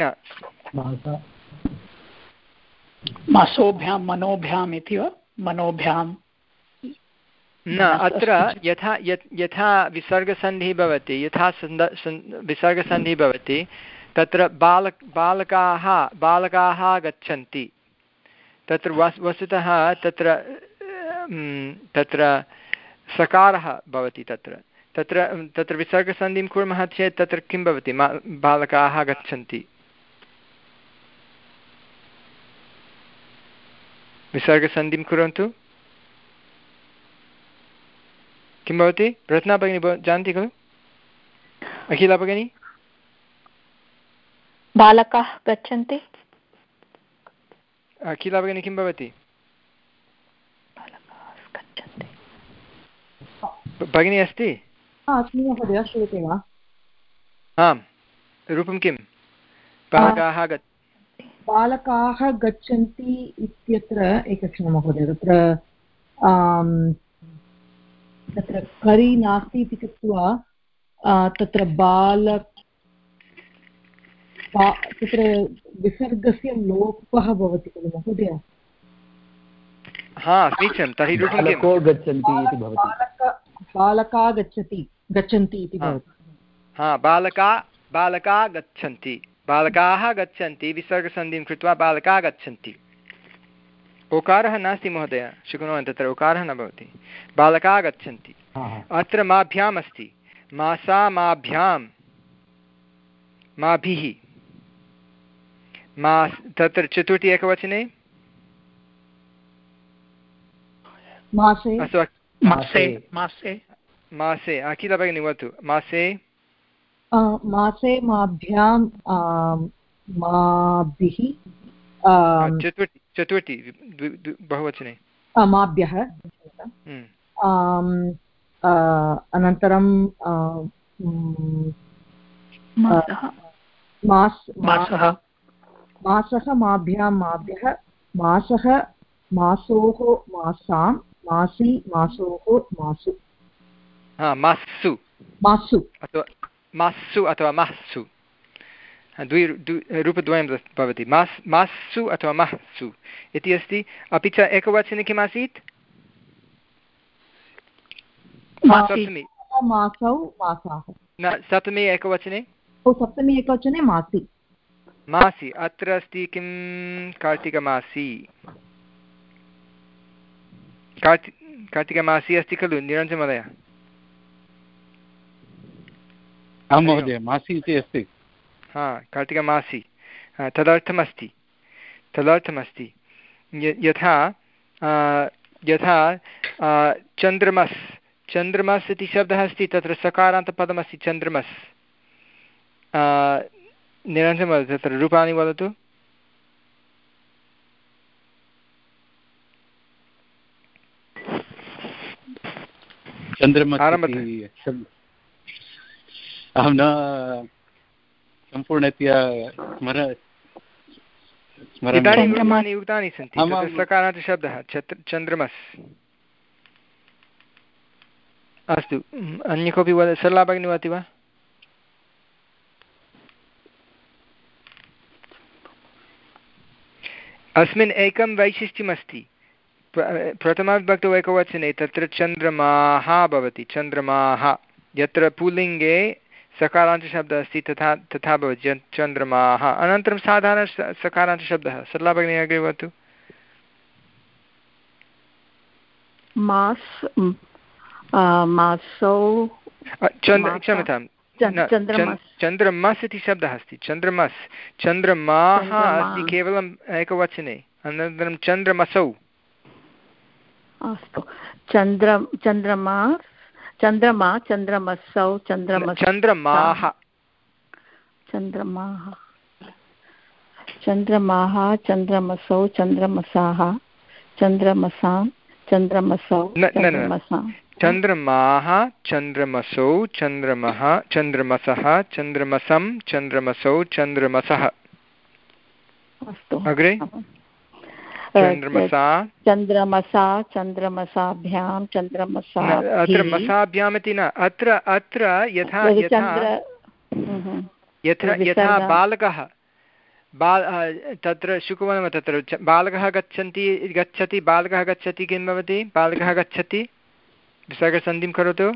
मासोभ्यां मनोभ्याम् इति वा मनोभ्यां न। अत्र यथा यथा विसर्गसन्धिः भवति यथा विसर्गसन्धिः भवति तत्र बाल बालकाः बालकाः गच्छन्ति तत्र वस् वस्तुतः तत्र तत्र सकारः भवति। तत्र तत्र तत्र विसर्गसन्धिं कुर्मः चेत् तत्र किं भवति? बालकाः गच्छन्ति। विसर्गसन्धिं कुर्वन्तु किं भवति? रत्ना भगिनी जानति खलु? अखिला भगिनी बालकाः गच्छन्ति। अखिला भगिनी किं भवति? भगिनी अस्ति? अस्मि महोदय, श्रूयते वा? आम्। रूपं किं? बालकाः बालकाः गच्छन्ति इत्यत्र एकक्षणं महोदय, तत्र तत्र करि नास्ति इति कृत्वा तत्र बाल तत्र विसर्गस्य लोपः भवति खलु महोदय? हा समीचीनं। तर्हि रूपं किं? गच्छन्ति इति भवति। बालका गच्छति गच्छन्ति इति भवति। हा बालका बालका गच्छन्ति बालकाः गच्छन्ति विसर्गसन्धिं कृत्वा बालकाः गच्छन्ति। ओकारः नास्ति महोदय, शक्नुवन्ति तत्र ओकारः न भवति। बालकाः गच्छन्ति। अत्र माभ्याम् अस्ति मासा माभ्यां माभिः मा तत्र चतुर्थी एकवचने मासे मासे मासे अखिला भगिनी वदतु। मासे मासे माभ्यां माभिः चतुर्थी चतुर्थी बहुवचने माभ्यः अनन्तरं मासः माभ्यां माभ्यः मासः मासोः मासां मासी मासोः मासु मास्सु मासु अथवा मास्सु अथवा महसु द्वि रूपद्वयं भवति मास् मास्सु अथवा महसु इति अस्ति। अपि च एकवचने किम् आसीत्? सप्तमी मासौ मासाः न सप्तमी एकवचने सप्तमी एकवचने मासि मासि। अत्र अस्ति किं? कार्तिकमासी कार्ति कार्तिकमासी अस्ति खलु निरञ्जनमहोदय? आं महोदय मासी इति अस्ति। हा कार्तिकमासी तदर्थमस्ति तदर्थमस्ति यथा यथा चन्द्रमस् चन्द्रमस् इति शब्दः अस्ति तत्र सकारान्तपदमस्ति चन्द्रमस्। निरञ्जनमहोदय तत्र रूपाणि वदतु। चन्द्रमस् अहं न सम्पूर्णतया स्मर इदानीं रूपाणि उक्तानि सन्ति तत्र सकारान्तशब्दः चन्द्रमस्। अस्तु अन्य कोऽपि वद सरला भगिनी वदति वा? अस्मिन् एकं वैशिष्ट्यमस्ति। प्रथमविभक्तौ एकवचने तत्र चन्द्रमाः भवति चन्द्रमाः। यत्र पुल्लिङ्गे सकारान्तशब्दः अस्ति तथा तथा भवति चन्द्रमाः। अनन्तरं साधारण सकारान्तशब्दः। सरला भगिनी अग्रे वदतु। मास् मासौ क्षम्यतां चन्द्रमस् इति शब्दः अस्ति। चन्द्रमस् चन्द्रमाः अस्ति केवलम् एकवचने। अनन्तरं चन्द्रमसौ अस्तु चन्द्र चन्द्रमा चन्द्रमा चन्द्रमसौ चन्द्रमस् चन्द्रमाः चन्द्रमाः चन्द्रमाः चन्द्रमसौ चन्द्रमसाः चन्द्रमसां चन्द्रमसौ चन्द्रमसां चन्द्रमाः चन्द्रमसौ चन्द्रमः चन्द्रमसः चन्द्रमसं चन्द्रमसौ चन्द्रमसः। अस्तु अग्रे चन्द्रमसा चन्द्रमसा चन्द्रमसाभ्यां चन्द्रमसा अत्र मसाभ्याम् इति न। अत्र अत्र यथा यथा यथा यथा बालकः बाल तत्र शुकवनं तत्र बालकः गच्छन्ति गच्छति बालकः गच्छति किं भवति? बालकः गच्छति विसर्गसन्धिं करोतु।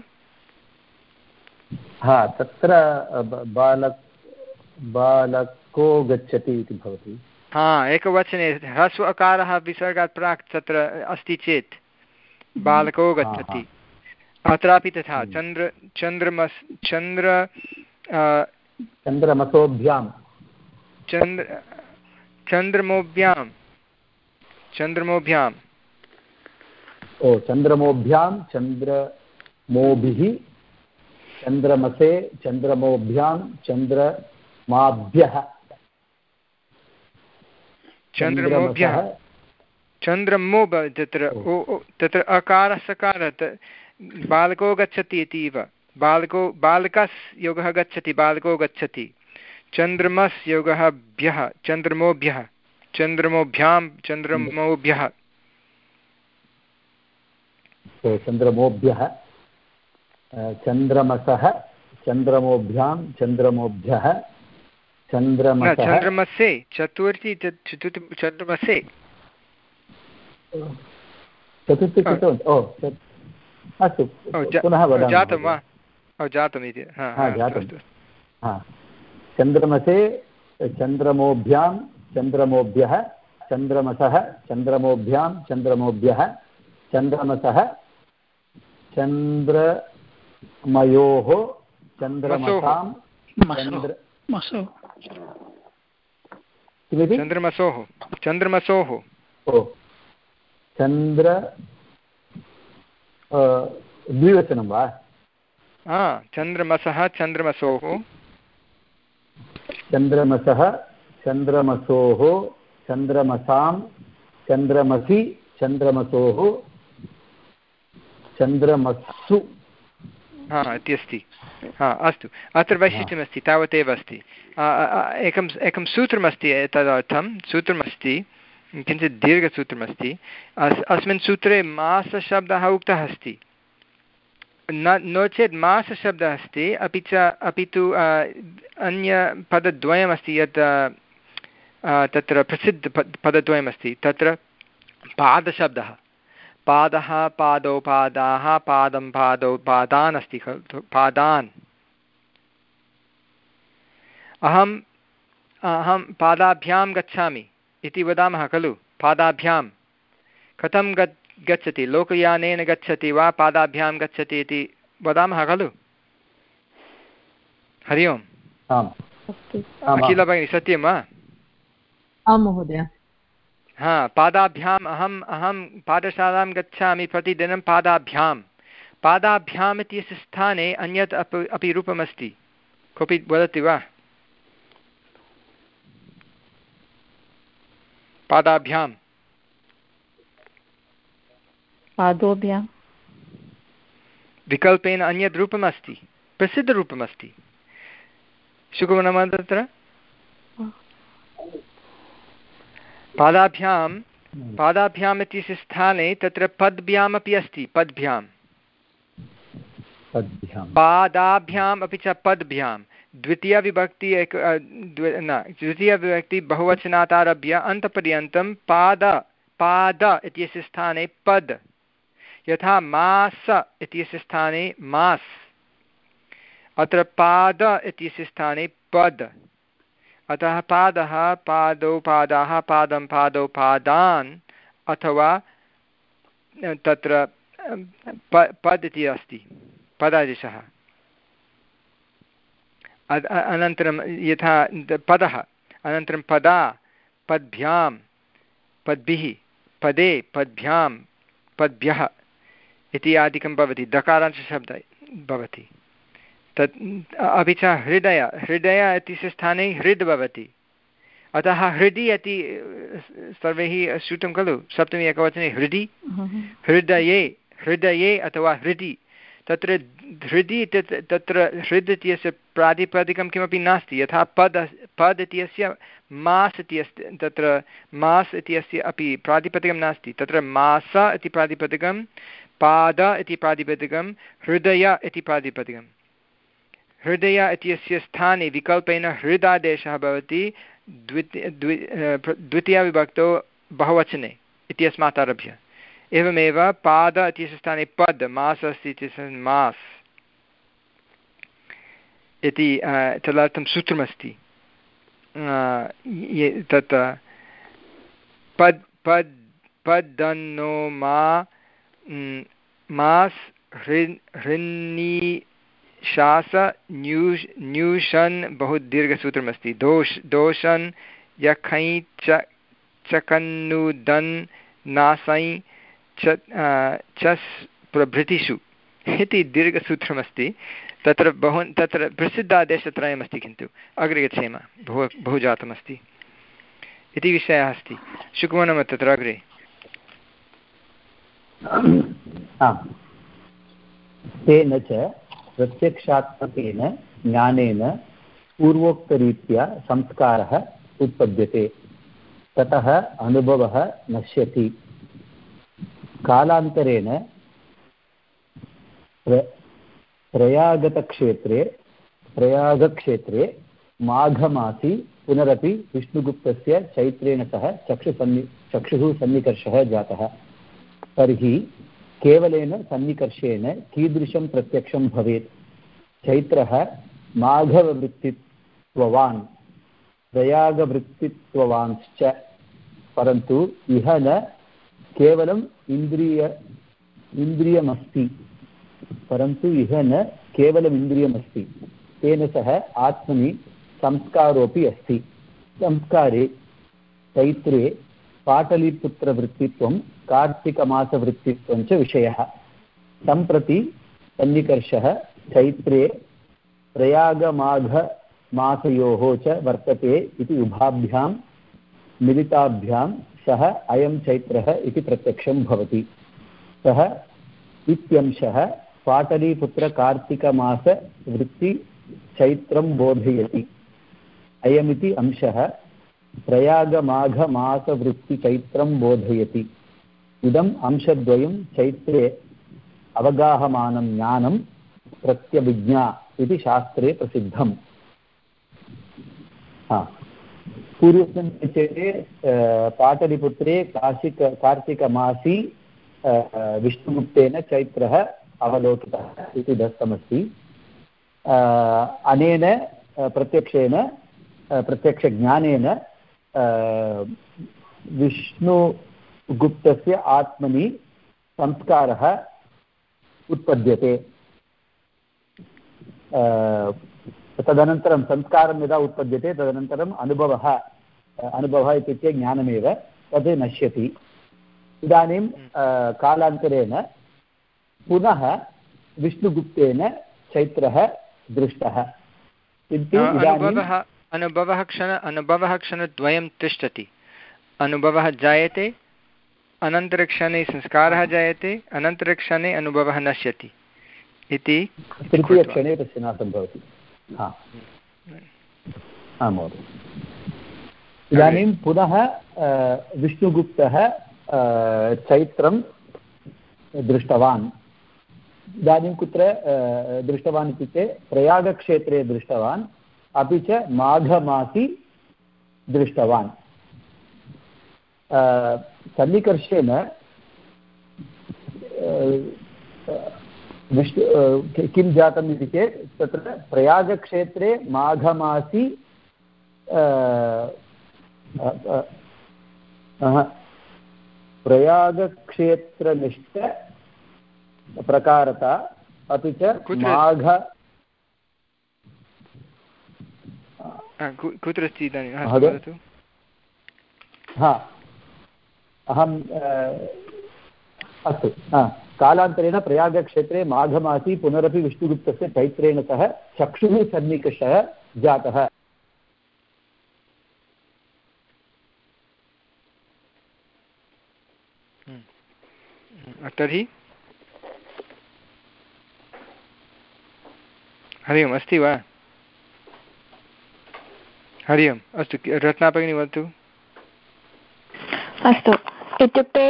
हा तत्र बालक बालको गच्छति इति भवति। हा एकवचने ह्रस्व अकारः विसर्गात् प्राक् तत्र अस्ति चेत् बालको गच्छति। अत्रापि तथा चन्द्र चन्द्रमस् चन्द्र चन्द्रमसोभ्यां चन्द्र चन्द्रमोभ्यां चन्द्रमोभ्यां ओ चन्द्रमोभ्यां चन्द्रमोभिः चन्द्रमसे चन्द्रमोभ्यां चन्द्रमाभ्यः चन्द्रमोभ्यः चन्द्रमो तत्र तत्र अकारः सकारः बालको गच्छति इति एव। बालको बालकस् योगः गच्छति बालको गच्छति। चन्द्रमस् योगः भ्यः चन्द्रमोभ्यः चन्द्रमोभ्यां चन्द्रमोभ्यः चन्द्रमोभ्यः चन्द्रमसः चन्द्रमोभ्यां चन्द्रमोभ्यः चन्द्रमसे चतुर्थी चन्द्रमसे चतुर्थी ओ अस्तु पुनः वदामि। जातं वा? जातमिति चन्द्रमसे चन्द्रमोभ्यां चन्द्रमोभ्यः चन्द्रमसः चन्द्रमोभ्यां चन्द्रमोभ्यः चन्द्रमसः चन्द्रमयोः चन्द्रमसां चन्द्रमसोः चन्द्रमसोः ओ चन्द्र द्विवचनं वा? चन्द्रमसः चन्द्रमसोः चन्द्रमसः चन्द्रमसोः चन्द्रमसां चन्द्रमसि चन्द्रमसोः चन्द्रमस्सु हा इति अस्ति। हा अस्तु, अत्र वैशिष्ट्यमस्ति, तावदेव अस्ति। एकम् एकं सूत्रमस्ति तदर्थं, सूत्रमस्ति किञ्चित् दीर्घसूत्रमस्ति। अस् अस्मिन् सूत्रे मासशब्दः उक्तः अस्ति, न नो चेत् मासशब्दः अस्ति, अपि च अपि तु अन्यपदद्वयमस्ति यत् तत्र प्रसिद्ध पदद्वयमस्ति, तत्र पादशब्दः, पादः पादौ पादाः पादं पादौ पादान् अस्ति खलु, पादान्। अहम् अहं पादाभ्यां गच्छामि इति वदामः खलु, पादाभ्यां कथं गच्छ गच्छति, लोकयानेन गच्छति वा पादाभ्यां गच्छति इति वदामः खलु। हरि ओम्। अखिला भगिनी सत्यं वा? आं महोदय। हा, पादाभ्याम् अहम् अहं पाठशालां गच्छामि प्रतिदिनं पादाभ्यां। पादाभ्याम् इत्यस्य स्थाने अन्यत् अपि अपि रूपमस्ति, कोऽपि वदति वा? पादाभ्यां पादोभ्यां विकल्पेन अन्यद् रूपमस्ति, प्रसिद्धरूपमस्ति। शुकवनं तत्र पादाभ्यां पादाभ्याम् इत्यस्य स्थाने तत्र पद्भ्यामपि अस्ति, पद्भ्यां पादाभ्याम् अपि च पद्भ्यां द्वितीयविभक्ति एक न द्वितीयविभक्ति बहुवचनात् आरभ्य अन्तपर्यन्तं पाद पाद इत्यस्य स्थाने पद, यथा मास इत्यस्य स्थाने मास्, अत्र पाद इत्यस्य स्थाने पद। अतः पादः पादौ पादाः पादं पादौ पादान्, अथवा तत्र पद् इति अस्ति, पदादेशः। अनन्तरं यथा पदः, अनन्तरं पदा, पद्भ्यां, पद्भिः, पदे, पद्भ्यां, पद्भ्यः इत्यादिकं भवति, दकारांशशब्दः भवति। तत् अपि च हृदय, हृदय इत्यस्य स्थाने हृद् भवति, अतः हृदि इति सर्वैः श्रुतं खलु, सप्तमी एकवचने हृदि, हृदये, हृदये अथवा हृदि। तत्र हृदि तत्र हृद् इत्यस्य प्रातिपदिकं किमपि नास्ति, यथा पद पद् इत्यस्य मास् इति अस्ति, तत्र मास् इत्यस्य अपि प्रातिपदिकं नास्ति, तत्र मास इति प्रातिपदिकं, पाद इति प्रातिपदिकं, हृदय इति प्रातिपदिकं। हृदय इत्यस्य स्थाने विकल्पेन हृदादेशः भवति द्वितीय द्वि द्वितीयविभक्तौ बहुवचने इत्यस्मात् आरभ्य। एवमेव पाद इत्यस्य स्थाने पद्, मास् अस्ति इत्यस्य मास् इति तदर्थं सूत्रमस्ति। तत् पद् पद् पदन्नो मा मास् हृन् हृन्नी शास न्यूष न्यूषन्, बहु दीर्घसूत्रमस्ति। दोष दोषन् यखै च चकन्नुदन् नासै च चस् प्रभृतिषु इति दीर्घसूत्रमस्ति। तत्र बहु तत्र प्रसिद्धादेशत्रयमस्ति, किन्तु अग्रे गच्छेम, बहु बहु जातमस्ति इति विषयः अस्ति। शुकवनं तत्र अग्रे। तेन च प्रत्यक्षात्मकेन ज्ञानेन पूर्वोक्तरीत्या संस्कारः उत्पद्यते, ततः अनुभवः नश्यति। कालान्तरेण प्रयागतक्षेत्रे प्रयागक्षेत्रे माघमासी पुनरपि विष्णुगुप्तस्य चैत्रेण सह चक्षुसन्नि चक्षुः सन्निकर्षः जातः। तर्हि केवलेन सन्निकर्षेण कीदृशं प्रत्यक्षं भवेत्? चैत्रः माघववृत्तित्ववान् प्रयागवृत्तित्ववांश्च, परन्तु इह न केवलम् इन्द्रिय इन्द्रियमस्ति परन्तु इह न केवलम् इन्द्रियमस्ति तेन सह आत्मनि संस्कारोऽपि अस्ति। संस्कारे चैत्रे पाटलीपुत्रवृत्तित्वं कार्तिकमासवृत्तित्वं च विषयः। सम्प्रति सन्निकर्षः चैत्रे प्रयागमाघ मासयोः च वर्तते इति उभाभ्यां मिलिताभ्यां सः अयं चैत्रः इति प्रत्यक्षं भवति। सः इत्यंशः पाटलीपुत्रकार्तिकमासवृत्तिचैत्रं बोधयति। अयमिति अंशः प्रयागमाघमासवृत्तिचैत्रं बोधयति। इदम् अंशद्वयं चैत्रे अवगाहमानं ज्ञानं प्रत्यभिज्ञा इति शास्त्रे प्रसिद्धम्। पूर्वस्मिन् चैत्रे पाटलिपुत्रे काशिक कार्तिकमासी विष्णुगुप्तेन चैत्रः अवलोकितः इति दत्तमस्ति। अनेन प्रत्यक्षेन प्रत्यक्षज्ञानेन विष्णुगुप्तस्य आत्मनि संस्कारः उत्पद्यते। तदनन्तरं संस्कारं यदा उत्पद्यते तदनन्तरम् अनुभवः अनुभवः इत्युक्ते ज्ञानमेव तद् नश्यति। इदानीं कालान्तरेण पुनः विष्णुगुप्तेन चैत्रः दृष्टः किन्तु अनुभवः अनुभवः क्षण अनुभवः क्षणद्वयं तिष्ठति। अनुभवः जायते, अनन्तरक्षणे संस्कारः जायते, अनन्तरक्षणे अनुभवः नश्यति इति तृतीयक्षणे तस्य नाशं भवति। हा महोदय। इदानीं पुनः विष्णुगुप्तः चैत्रं दृष्टवान्। इदानीं कुत्र दृष्टवान् इत्युक्ते प्रयागक्षेत्रे दृष्टवान्, अपि च माघमासि दृष्टवान्। सन्निकर्षेण विष्णु किं जातम् इति चेत् तत्र प्रयागक्षेत्रे माघमासि प्रयागक्षेत्रनिष्ठ प्रकारता अपि च माघ कुत्र अस्ति इदानीं? हा अहम् अस्तु। कालान्तरेण प्रयागक्षेत्रे माघमासी पुनरपि विष्णुगुप्तस्य चैत्रेण सह चक्षुः सन्निकषः जातः। तर्हि हरि ओम् अस्ति वा? हरि ओम्। अस्तु, रत्ना भगिनी वदतु। अस्तु, इत्युक्ते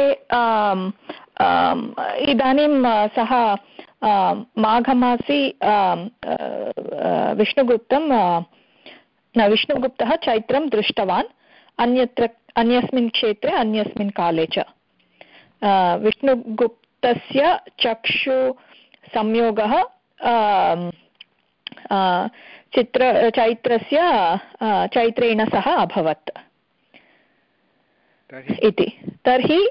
इदानीं सः माघमासि विष्णुगुप्तं न विष्णुगुप्तः चैत्रं दृष्टवान् अन्यत्र अन्यस्मिन् क्षेत्रे अन्यस्मिन् काले च। विष्णुगुप्तस्य चक्षु संयोगः चित्र चैत्रस्य चैत्रेण सह अभवत् इति। तर्हि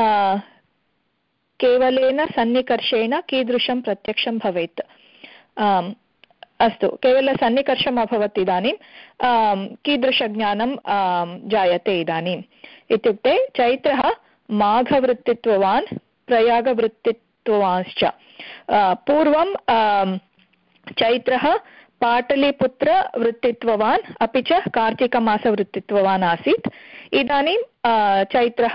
केवलेन सन्निकर्षेण कीदृशं प्रत्यक्षं भवेत्? अस्तु, केवलसन्निकर्षम् अभवत्। इदानीं कीदृशज्ञानं जायते इदानीम् इत्युक्ते चैत्रः माघवृत्तित्ववान् प्रयागवृत्तित्ववांश्च। पूर्वं चैत्रः पाटलीपुत्रवृत्तित्ववान् अपि च कार्तिकमासवृत्तित्ववान् आसीत्। इदानीं चैत्रः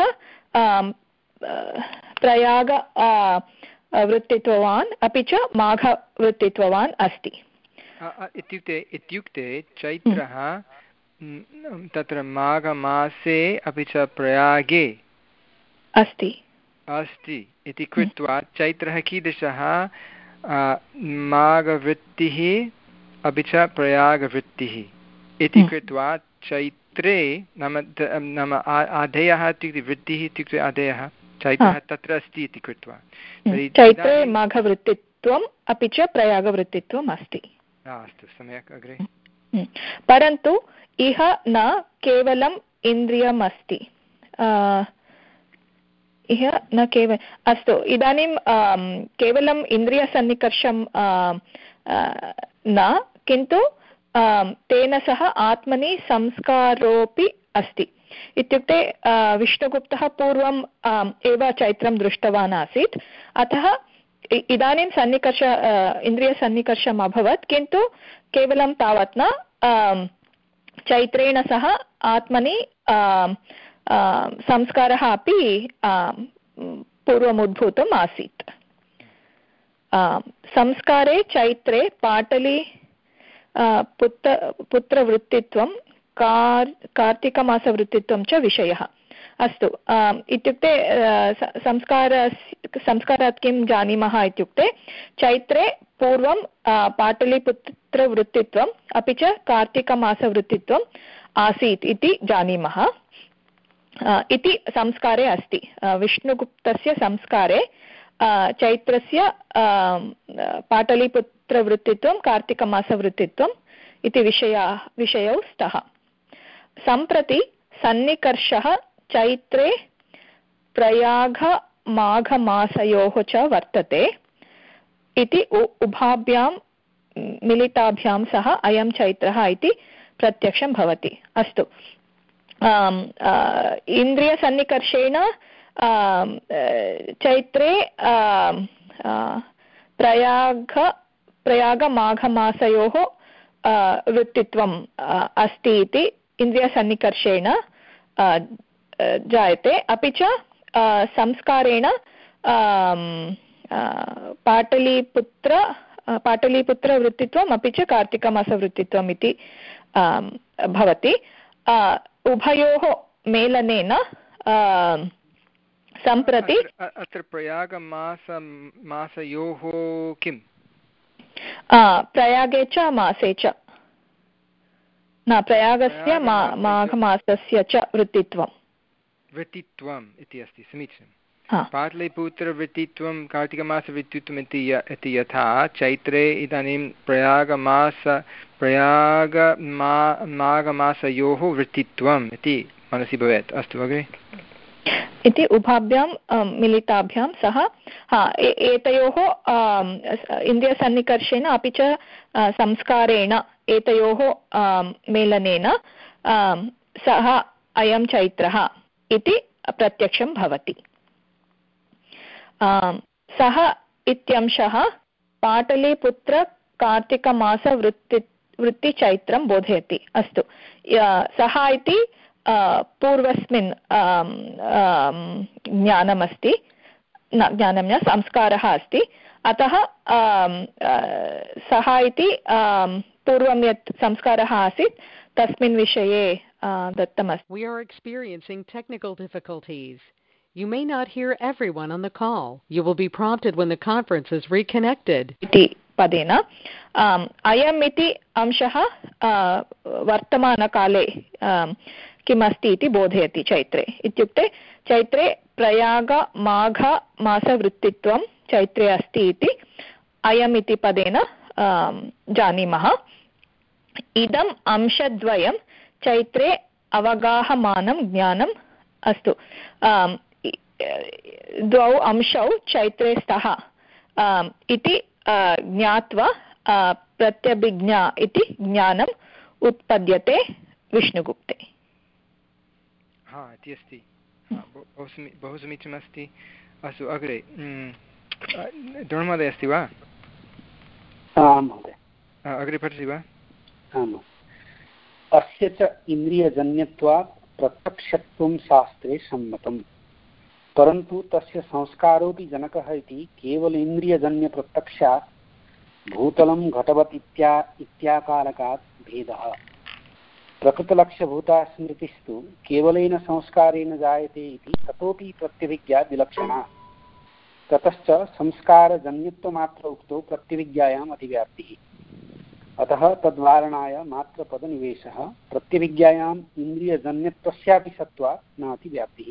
प्रयाग वृत्तित्ववान् अपि च माघवृत्तित्ववान् अस्ति। इत्युक्ते इत्युक्ते चैत्रः तत्र माघमासे अपि च प्रयागे अस्ति अस्ति इति कृत्वा चैत्रः कीदृशः? माघवृत्तिः अपि च प्रयागवृत्तिः इति कृत्वा चैत्रे नाम नाम आधेयः इत्युक्ते वृत्तिः इत्युक्ते आधेयः चैत्रः तत्र अस्ति इति कृत्वा चैत्रे माघवृत्तित्वम् अपि च प्रयागवृत्तित्वम् अस्ति। अस्तु, सम्यक्। अग्रे परन्तु इह न केवलम् इन्द्रियम् अस्ति। इह न केवल अस्तु, इदानीं केवलम् इन्द्रियसन्निकर्षं न, किन्तु तेन सह आत्मनि संस्कारोऽपि अस्ति। इत्युक्ते विष्णुगुप्तः पूर्वम् एव चैत्रं दृष्टवान् आसीत्, अतः इदानीं सन्निकर्ष इन्द्रियसन्निकर्षम् अभवत्, किन्तु केवलं तावत् न, चैत्रेण सह आत्मनि संस्कारः अपि पूर्वमुद्भूतम् आसीत्। संस्कारे चैत्रे पाटली पुत्र पुत्रवृत्तित्वं कार् कार्तिकमासवृत्तित्वं च विषयः। अस्तु, इत्युक्ते संस्कार संस्कारात् किं जानीमः इत्युक्ते चैत्रे पूर्वं पाटलीपुत्रवृत्तित्वम् अपि च कार्तिकमासवृत्तित्वम् आसीत् इति जानीमः इति संस्कारे अस्ति। विष्णुगुप्तस्य संस्कारे चैत्रस्य पाटलीपुत्रवृत्तित्वं कार्तिकमासवृत्तित्वम् इति विषया विषयौ स्तः। सम्प्रति सन्निकर्षः चैत्रे प्रयागमाघमासयोः च वर्तते इति उभाभ्यां मिलिताभ्यां सह अयं चैत्रः इति प्रत्यक्षं भवति। अस्तु, इन्द्रियसन्निकर्षेण चैत्रे प्रयाग प्रयागमाघमासयोः वृत्तित्वम् अस्ति इति इन्द्रियसन्निकर्षेण जायते। अपि च संस्कारेण पाटलीपुत्र पाटलीपुत्रवृत्तित्वम् अपि च कार्तिकमासवृत्तित्वम् इति भवति। उभयोः मेलनेन सम्प्रति अत्र प्रयागमास मासयोः किम्? प्रयागे च मासे च न, प्रयागस्य माघमासस्य च वृत्तित्वं वृत्तित्वम् इति अस्ति। समीचीनं। पाटलीपुत्रवृत्तित्वं कार्तिकमासवृत्तित्वम् इति यथा चैत्रे इदानीं प्रयागमास प्रयाग मा माघमासयोः वृत्तित्वम् इति मनसि भवेत्। अस्तु अग्रे इति उभाभ्यां मिलिताभ्यां सह हा एतयोः इन्द्रियसन्निकर्षेण अपि च संस्कारेण एतयोः मेलनेन सः अयं चैत्रः इति प्रत्यक्षं भवति। सः इत्यंशः पाटलीपुत्र कार्तिकमासवृत्ति वृत्तिचैत्रं बोधयति। अस्तु, सः इति पूर्वस्मिन् ज्ञानमस्ति, न ज्ञानं न संस्कारः अस्ति, अतः सः इति पूर्वं यत् संस्कारः आसीत् तस्मिन् विषये दत्तमस्ति। We are experiencing technical difficulties. You may not hear everyone on the call. You will be prompted when the conference is reconnected. इति पदेन अयम् इति अंशः वर्तमानकाले किमस्ति इति बोधयति चैत्रे। इत्युक्ते चैत्रे प्रयागमाघमासवृत्तित्वं चैत्रे अस्ति इति अयम् इति पदेन जानीमः। इदम् अंशद्वयं चैत्रे अवगाहमानं ज्ञानम्। अस्तु, द्वौ अंशौ चैत्रे स्तः इति ज्ञात्वा प्रत्यभिज्ञा इति ज्ञानम् उत्पद्यते विष्णुगुप्ते। हा इति अस्ति। बहु समीचीनमस्ति। अस्तु अग्रे द्रोणमहोदय अस्ति वा? आम् महोदय। अग्रे पठति वा? आम्। अस्य च इन्द्रियजन्यत्वात् प्रत्यक्षत्वं शास्त्रे सम्मतम्, परन्तु तस्य संस्कारोऽपि जनकः इति केवल इन्द्रियजन्यप्रत्यक्षात् भूतलं घटवत् इत्या इत्याकारकात् भेदः। प्रकृतलक्ष्यभूता स्मृतिस्तु केवलेन संस्कारेण जायते इति ततोपि प्रत्यभिज्ञा विलक्षणा। ततश्च संस्कारजन्यत्वमात्र उक्तो प्रत्यभिज्ञायाम् अतिव्याप्तिः। अतः तद्वारणाय मात्रपदनिवेशः प्रत्यभिज्ञायाम् इन्द्रियजन्यत्वस्यापि सत्त्वात् नातिव्याप्तिः।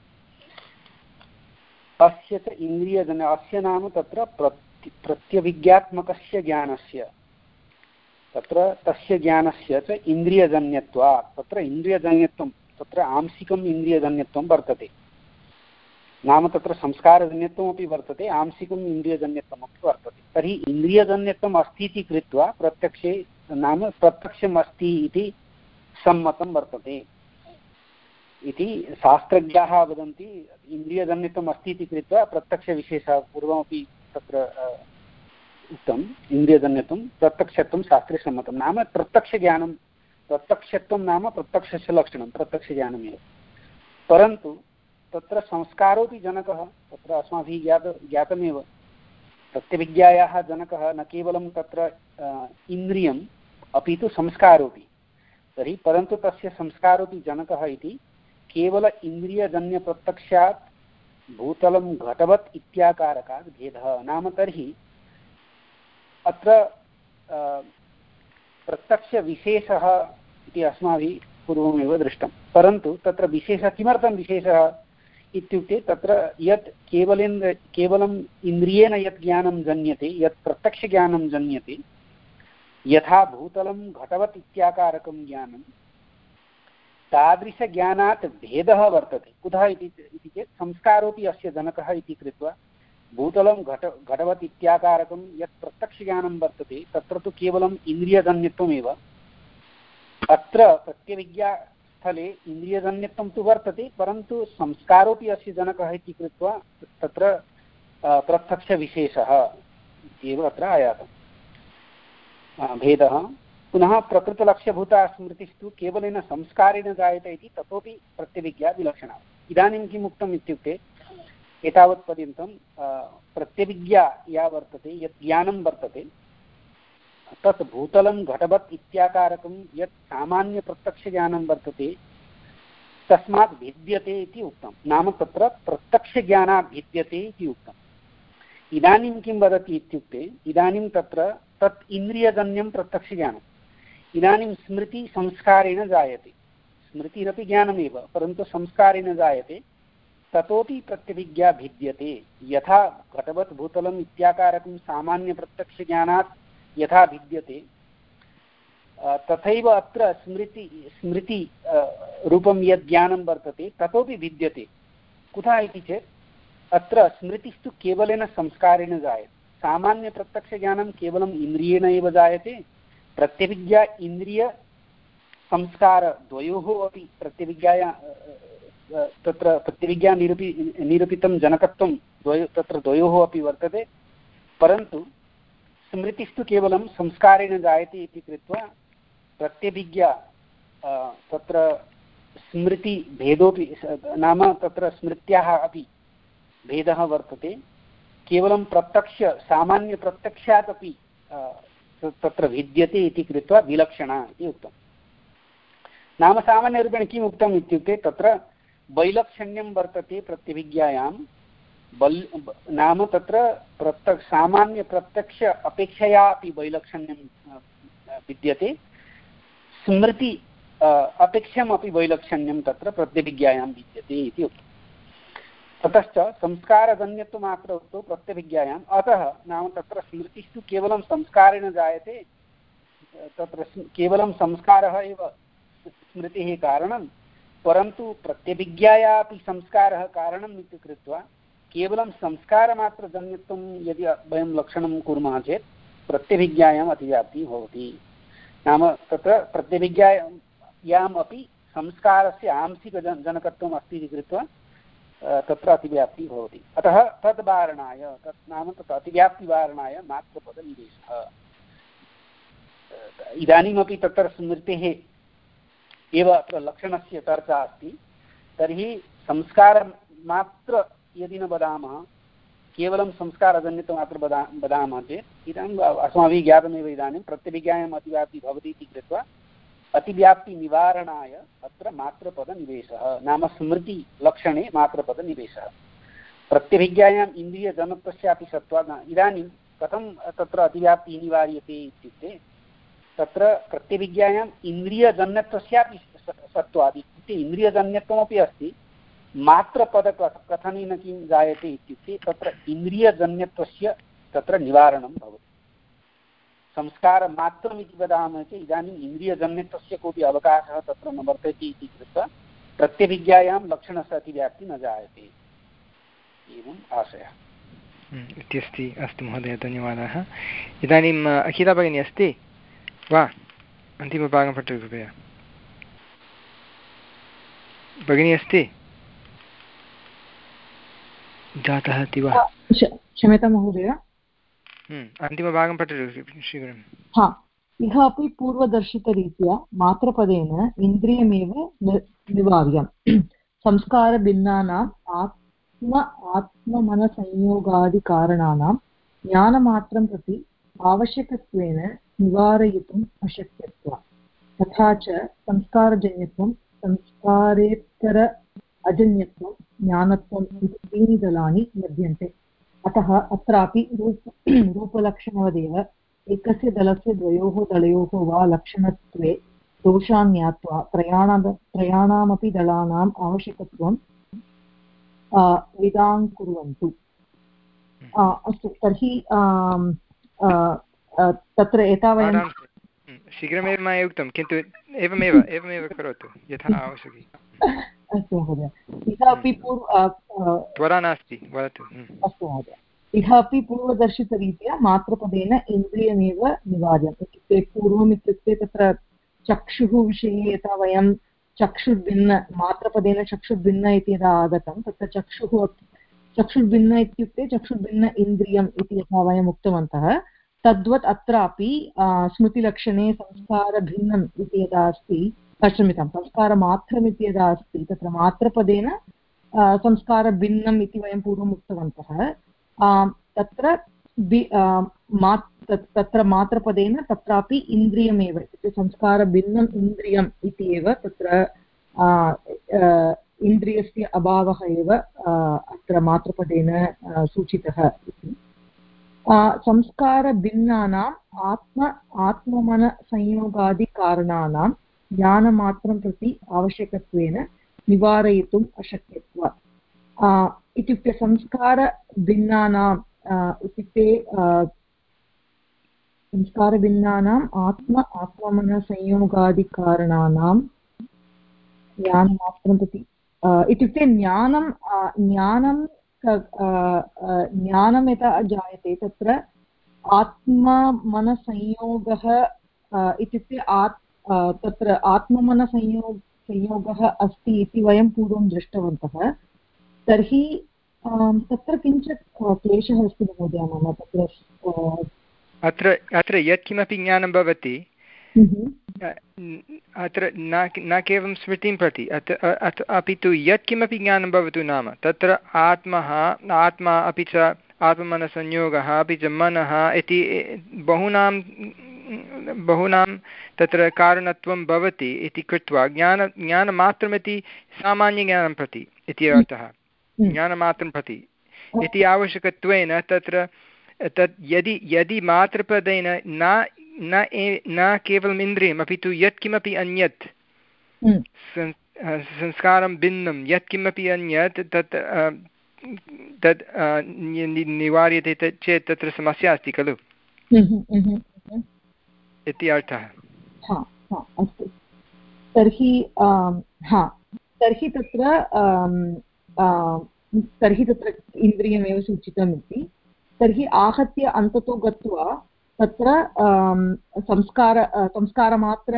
अस्य च इन्द्रियजन्य अस्य नाम तत्र प्रत्य प्रत्यभिज्ञात्मकस्य ज्ञानस्य तत्र तस्य ज्ञानस्य च इन्द्रियजन्यत्वात् तत्र इन्द्रियजन्यत्वं तत्र आंशिकम् इन्द्रियजन्यत्वं वर्तते। नाम तत्र संस्कारजन्यत्वमपि वर्तते, आंशिकम् इन्द्रियजन्यत्वमपि वर्तते। तर्हि इन्द्रियजन्यत्वम् अस्ति इति कृत्वा प्रत्यक्षे नाम प्रत्यक्षम् अस्ति इति सम्मतं वर्तते इति शास्त्रज्ञाः वदन्ति। इन्द्रियजन्यत्वम् अस्ति इति कृत्वा प्रत्यक्षविशेषः पूर्वमपि तत्र उक्तम् इन्द्रियजन्यत्वं प्रत्यक्षत्वं शास्त्रीयसम्मतं नाम प्रत्यक्षज्ञानं प्रत्यक्षत्वं नाम प्रत्यक्षस्य लक्षणं प्रत्यक्षज्ञानमेव परन्तु तत्र संस्कारोऽपि जनकः तत्र अस्माभिः ज्ञात ज्ञातमेव प्रत्यभिज्ञायाः जनकः न केवलं तत्र इन्द्रियम् अपि तु संस्कारोऽपि तर्हि परन्तु तस्य संस्कारोऽपि जनकः इति केवल इन्द्रियजन्यप्रत्यक्षात् भूतलं घटवत् इत्याकारकात् भेदः नाम तर्हि अत्र प्रत्यक्षविशेषः इति अस्माभिः पूर्वमेव दृष्टं परन्तु तत्र विशेषः किमर्थं विशेषः इत्युक्ते तत्र यत् केवलेन केवलम् इन्द्रियेण यत् ज्ञानं जन्यते यत् प्रत्यक्षज्ञानं जन्यते यथा भूतलं घटवत् इत्याकारकं ज्ञानं तादृशज्ञानात् भेदः वर्तते कुतः इति चेत् संस्कारोऽपि अस्य जनकः इति कृत्वा भूतलं घट घटवत् इत्याकारकं यत् प्रत्यक्षज्ञानं वर्तते तत्र तु केवलम् इन्द्रियजन्यत्वमेव अत्र प्रत्यभिज्ञास्थले इन्द्रियजन्यत्वं तु वर्तते परन्तु संस्कारोऽपि अस्य जनकः इति कृत्वा तत्र प्रत्यक्षविशेषः इत्येव अत्र आयातम् भेदः पुनः प्रकृतलक्ष्यभूता स्मृतिस्तु केवलेन संस्कारेण जायते इति ततोपि प्रत्यभिज्ञा विलक्षणा इदानीं किम् उक्तम् इत्युक्ते एतावत्पर्यन्तं प्रत्यभिज्ञा या वर्तते यत् ज्ञानं वर्तते तत् भूतलं घटवत् इत्याकारकं यत् सामान्यप्रत्यक्षज्ञानं वर्तते तस्मात् भिद्यते इति उक्तं नाम तत्र प्रत्यक्षज्ञानात् भिद्यते इति उक्तम् इदानीं किं वदति इत्युक्ते इदानीं तत्र तत् इन्द्रियजन्यं प्रत्यक्षज्ञानम् इदानीं स्मृति संस्कारेण जायते स्मृतिरपि ज्ञानमेव परन्तु संस्कारेण जायते ततोपि प्रत्यभिज्ञा भिद्यते यथा घटवत् भूतलम् इत्याकारकं सामान्यप्रत्यक्षज्ञानात् यथा भिद्यते तथैव अत्र स्मृति स्मृति रूपं यद् ज्ञानं वर्तते ततोपि भिद्यते कुतः इति चेत् अत्र स्मृतिस्तु केवलेन संस्कारेण जायते सामान्यप्रत्यक्षज्ञानं केवलम् इन्द्रियेण एव जायते प्रत्यभिज्ञा इन्द्रिय संस्कारद्वयोः अपि प्रत्यभिज्ञाया तत्र प्रत्यभिज्ञा निरूपि निरूपितं जनकत्वं द्वयो तत्र द्वयोः अपि वर्तते परन्तु स्मृतिस्तु केवलं संस्कारेण जायते इति कृत्वा प्रत्यभिज्ञा तत्र स्मृतिभेदोऽपि नाम तत्र स्मृत्याः अपि भेदः वर्तते केवलं प्रत्यक्ष सामान्यप्रत्यक्षात् अपि तत्र भिद्यते इति कृत्वा विलक्षणा इति उक्तं नाम सामान्यरूपेण किम् उक्तम् इत्युक्ते तत्र वैलक्षण्यं वर्तते प्रत्यभिज्ञायां बल् नाम तत्र प्रत्यक्ष सामान्यप्रत्यक्ष अपेक्षया अपि वैलक्षण्यं विद्यते स्मृति अपेक्षमपि वैलक्षण्यं तत्र प्रत्यभिज्ञायां विद्यते इति उक्तम् ततश्च संस्कारजन्यत्वमात्रौ प्रत्यभिज्ञायाम् अतः नाम तत्र स्मृतिस्तु केवलं संस्कारेण जायते तत्र केवलं संस्कारः एव स्मृतिः कारणं परन्तु प्रत्यभिज्ञाया अपि संस्कारः कारणम् इति कृत्वा केवलं संस्कारमात्रजन्यत्वं यदि वयं लक्षणं कुर्मः चेत् प्रत्यभिज्ञायाम् अतिव्याप्तिः भवति नाम तत्र प्रत्यभिज्ञायाम् अपि संस्कारस्य आंशिकजनकत्वम् अस्ति इति कृत्वा तत्र अतिव्याप्तिः भवति अतः तद्वारणाय तत् नाम तत् अतिव्याप्तिवारणाय मात्रपदनिवेशः इदानीमपि तत्र स्मृतेः एव अत्र लक्षणस्य चर्चा अस्ति तर्हि संस्कारमात्र यदि न वदामः केवलं संस्कारजन्यत्वमात्र वदा वदामः चेत् इदानीम् अस्माभिः ज्ञातमेव इदानीं प्रत्यभिज्ञायाम् अतिव्याप्तिः भवति इति कृत्वा अतिव्याप्तिनिवारणाय अत्र मात्रपदनिवेशः नाम स्मृतिलक्षणे मात्रपदनिवेशः प्रत्यभिज्ञायाम् इन्द्रियजनत्वस्यापि सत्त्वात् इदानीं कथं तत्र अतिव्याप्तिः निवार्यते इत्युक्ते तत्र प्रत्यभिज्ञायाम् इन्द्रियजन्यत्वस्यापि सत्त्वात् इत्युक्ते इन्द्रियजन्यत्वमपि अस्ति मात्रपदकथनेन किं जायते इत्युक्ते तत्र इन्द्रियजन्यत्वस्य तत्र निवारणं भवति संस्कारमात्रम् इति वदामः चेत् इदानीम् इन्द्रियजन्यत्वस्य कोऽपि अवकाशः तत्र न वर्तते इति कृत्वा प्रत्यभिज्ञायां लक्षणस्य अतिव्याप्तिः न जायते एवम् आशयः इत्यस्ति अस्तु महोदय धन्यवादाः इदानीम् अखिला भगिनी अस्ति वा अन्तिमभागं पठतु कृपया भगिनी अस्ति जातः अस्ति वा क्षम्यतां महोदय अन्तिमभागं पठतु शीघ्रं। हा, इह अपि पूर्वदर्शितरीत्या मात्रपदेन इन्द्रियमेव निवार्यम्। संस्कारभिन्नानाम् आत्म आत्ममनसंयोगादिकारणानां ज्ञानमात्रं प्रति आवश्यकत्वेन निवारयितुम् अशक्यत्वात्। तथा च संस्कारजन्यत्वं संस्कारेतर अजन्यत्वं ज्ञानत्वम् इति त्रीणि दलानि लभ्यन्ते। अतः अत्रापि रूप रूपलक्षणवदेव एकस्य दलस्य द्वयोः दलयोः वा लक्षणत्वे दोषान् ज्ञात्वा त्रयाण त्रयाणामपि दलानाम् आवश्यकत्वं विदाङ्कुर्वन्तु। अस्तु, तर्हि तत्र एतावयं शीघ्रमेव मया उक्तं, किन्तु एवमेव एवमेव करोतु यथा आवश्यकी। अस्तु महोदय, इह अपि पूर्व त्वरा नास्ति, वदतु। अस्तु महोदय, इह अपि पूर्वदर्शितरीत्या मात्रपदेन इन्द्रियमेव निवार्यम्। इत्युक्ते पूर्वम् इत्युक्ते तत्र चक्षुः विषये यथा वयं चक्षुर्भिन्न मात्रपदेन चक्षुर्भिन्न इति यदा आगतं तत्र चक्षुः चक्षुर्भिन्न इत्युक्ते चक्षुर्भिन्न इन्द्रियम् इति यथा वयम् उक्तवन्तः, तद्वत् अत्रापि स्मृतिलक्षणे संस्कारभिन्नम् इति यदा अस्ति, क्षम्यतां संस्कारमात्रम् इति यदा अस्ति, तत्र मात्रपदेन संस्कारभिन्नम् इति वयं पूर्वम् उक्तवन्तः। तत्र तत्र मात्रपदेन तत्रापि इन्द्रियमेव इत्युक्ते संस्कारभिन्नम् इन्द्रियम् इति एव तत्र इन्द्रियस्य अभावः एव अत्र मात्रपदेन सूचितः इति। संस्कारभिन्नानाम् आत्म आत्ममनसंयोगादिकारणानां ज्ञानमात्रं प्रति आवश्यकत्वेन निवारयितुम् अशक्यत्वात्। इत्युक्ते संस्कारभिन्नानाम् इत्युक्ते संस्कारभिन्नानाम् आत्म आत्ममनसंयोगादिकारणानां ज्ञानमात्रं प्रति इत्युक्ते ज्ञानं ज्ञानं ज्ञानं यथा जायते तत्र आत्ममनसंयोगः इत्युक्ते आत् तत्र आत्ममनसंयोग संयोगः अस्ति इति वयं पूर्वं दृष्टवन्तः। तर्हि तत्र किञ्चित् क्लेशः अस्ति महोदय, मम तत्र अत्र अत्र यत्किमपि ज्ञानं भवति अत्र न न केवलं स्मृतिं प्रति अपि तु यत्किमपि ज्ञानं भवतु नाम तत्र आत्मः आत्मा अपि च आत्ममनसंयोगः अपि च मनः इति बहूनां बहूनां तत्र कारणत्वं भवति इति कृत्वा ज्ञान ज्ञानमात्रमिति सामान्यज्ञानं प्रति इति अर्थः। ज्ञानमात्रं प्रति इति आवश्यकत्वेन तत्र तत् यदि यदि मात्रपदेन न न न केवलम् इन्द्रियम् अपि तु यत्किमपि अन्यत् संस्कारं भिन्नं यत्किमपि अन्यत् तत् तत् निवार्यते चेत् तत्र समस्या अस्ति खलु इति अर्थः। अस्तु, तर्हि हा तर्हि तत्र तर्हि तत्र इन्द्रियमेव सूचितम् इति, तर्हि आहत्य अन्ततो गत्वा तत्र संस्कार संस्कारमात्र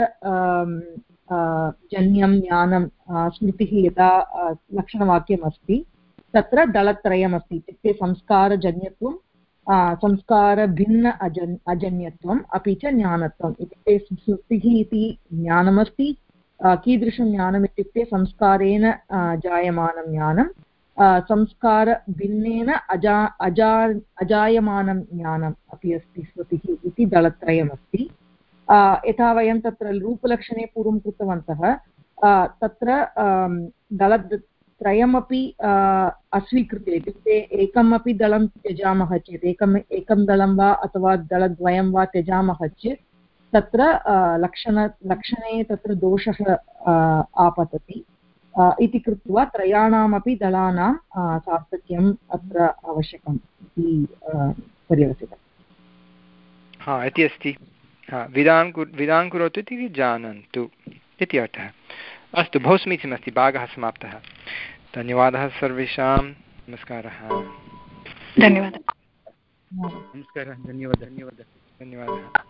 जन्यं ज्ञानं स्मृतिः यथा लक्षणवाक्यम् अस्ति तत्र दलत्रयमस्ति। इत्युक्ते संस्कारजन्यत्वं संस्कारभिन्न अजन् अजन्यत्वम् अपि च ज्ञानत्वम्। इत्युक्ते स्मृतिः इति ज्ञानमस्ति। कीदृशं ज्ञानम् इत्युक्ते संस्कारेण जायमानं ज्ञानं, संस्कारभिन्नेन अजा अजा अजायमानं ज्ञानम् अपि अस्ति स्मृतिः इति दलत्रयमस्ति। यथा वयं तत्र रूपलक्षणे पूर्वं कृतवन्तः, तत्र दलत्रयमपि अस्वीकृत्य इत्युक्ते एकमपि दलं त्यजामः चेत् एकम् एकं दलं वा अथवा दलद्वयं वा त्यजामः चेत् तत्र लक्षण लक्षणे तत्र दोषः आपतति इति कृत्वा त्रयाणामपि दलानां सार्थक्यम् अत्र आवश्यकम् इति पर्यवसितम्। हा इति अस्ति। हा विदां विदां करोतु इति जानन्तु इति अर्थः। अस्तु, बहु समीचीनमस्ति, भागः समाप्तः। धन्यवादः सर्वेषां। नमस्कारः। धन्यवादः। नमस्कारः। धन्यवादः। धन्यवादः। धन्यवादः।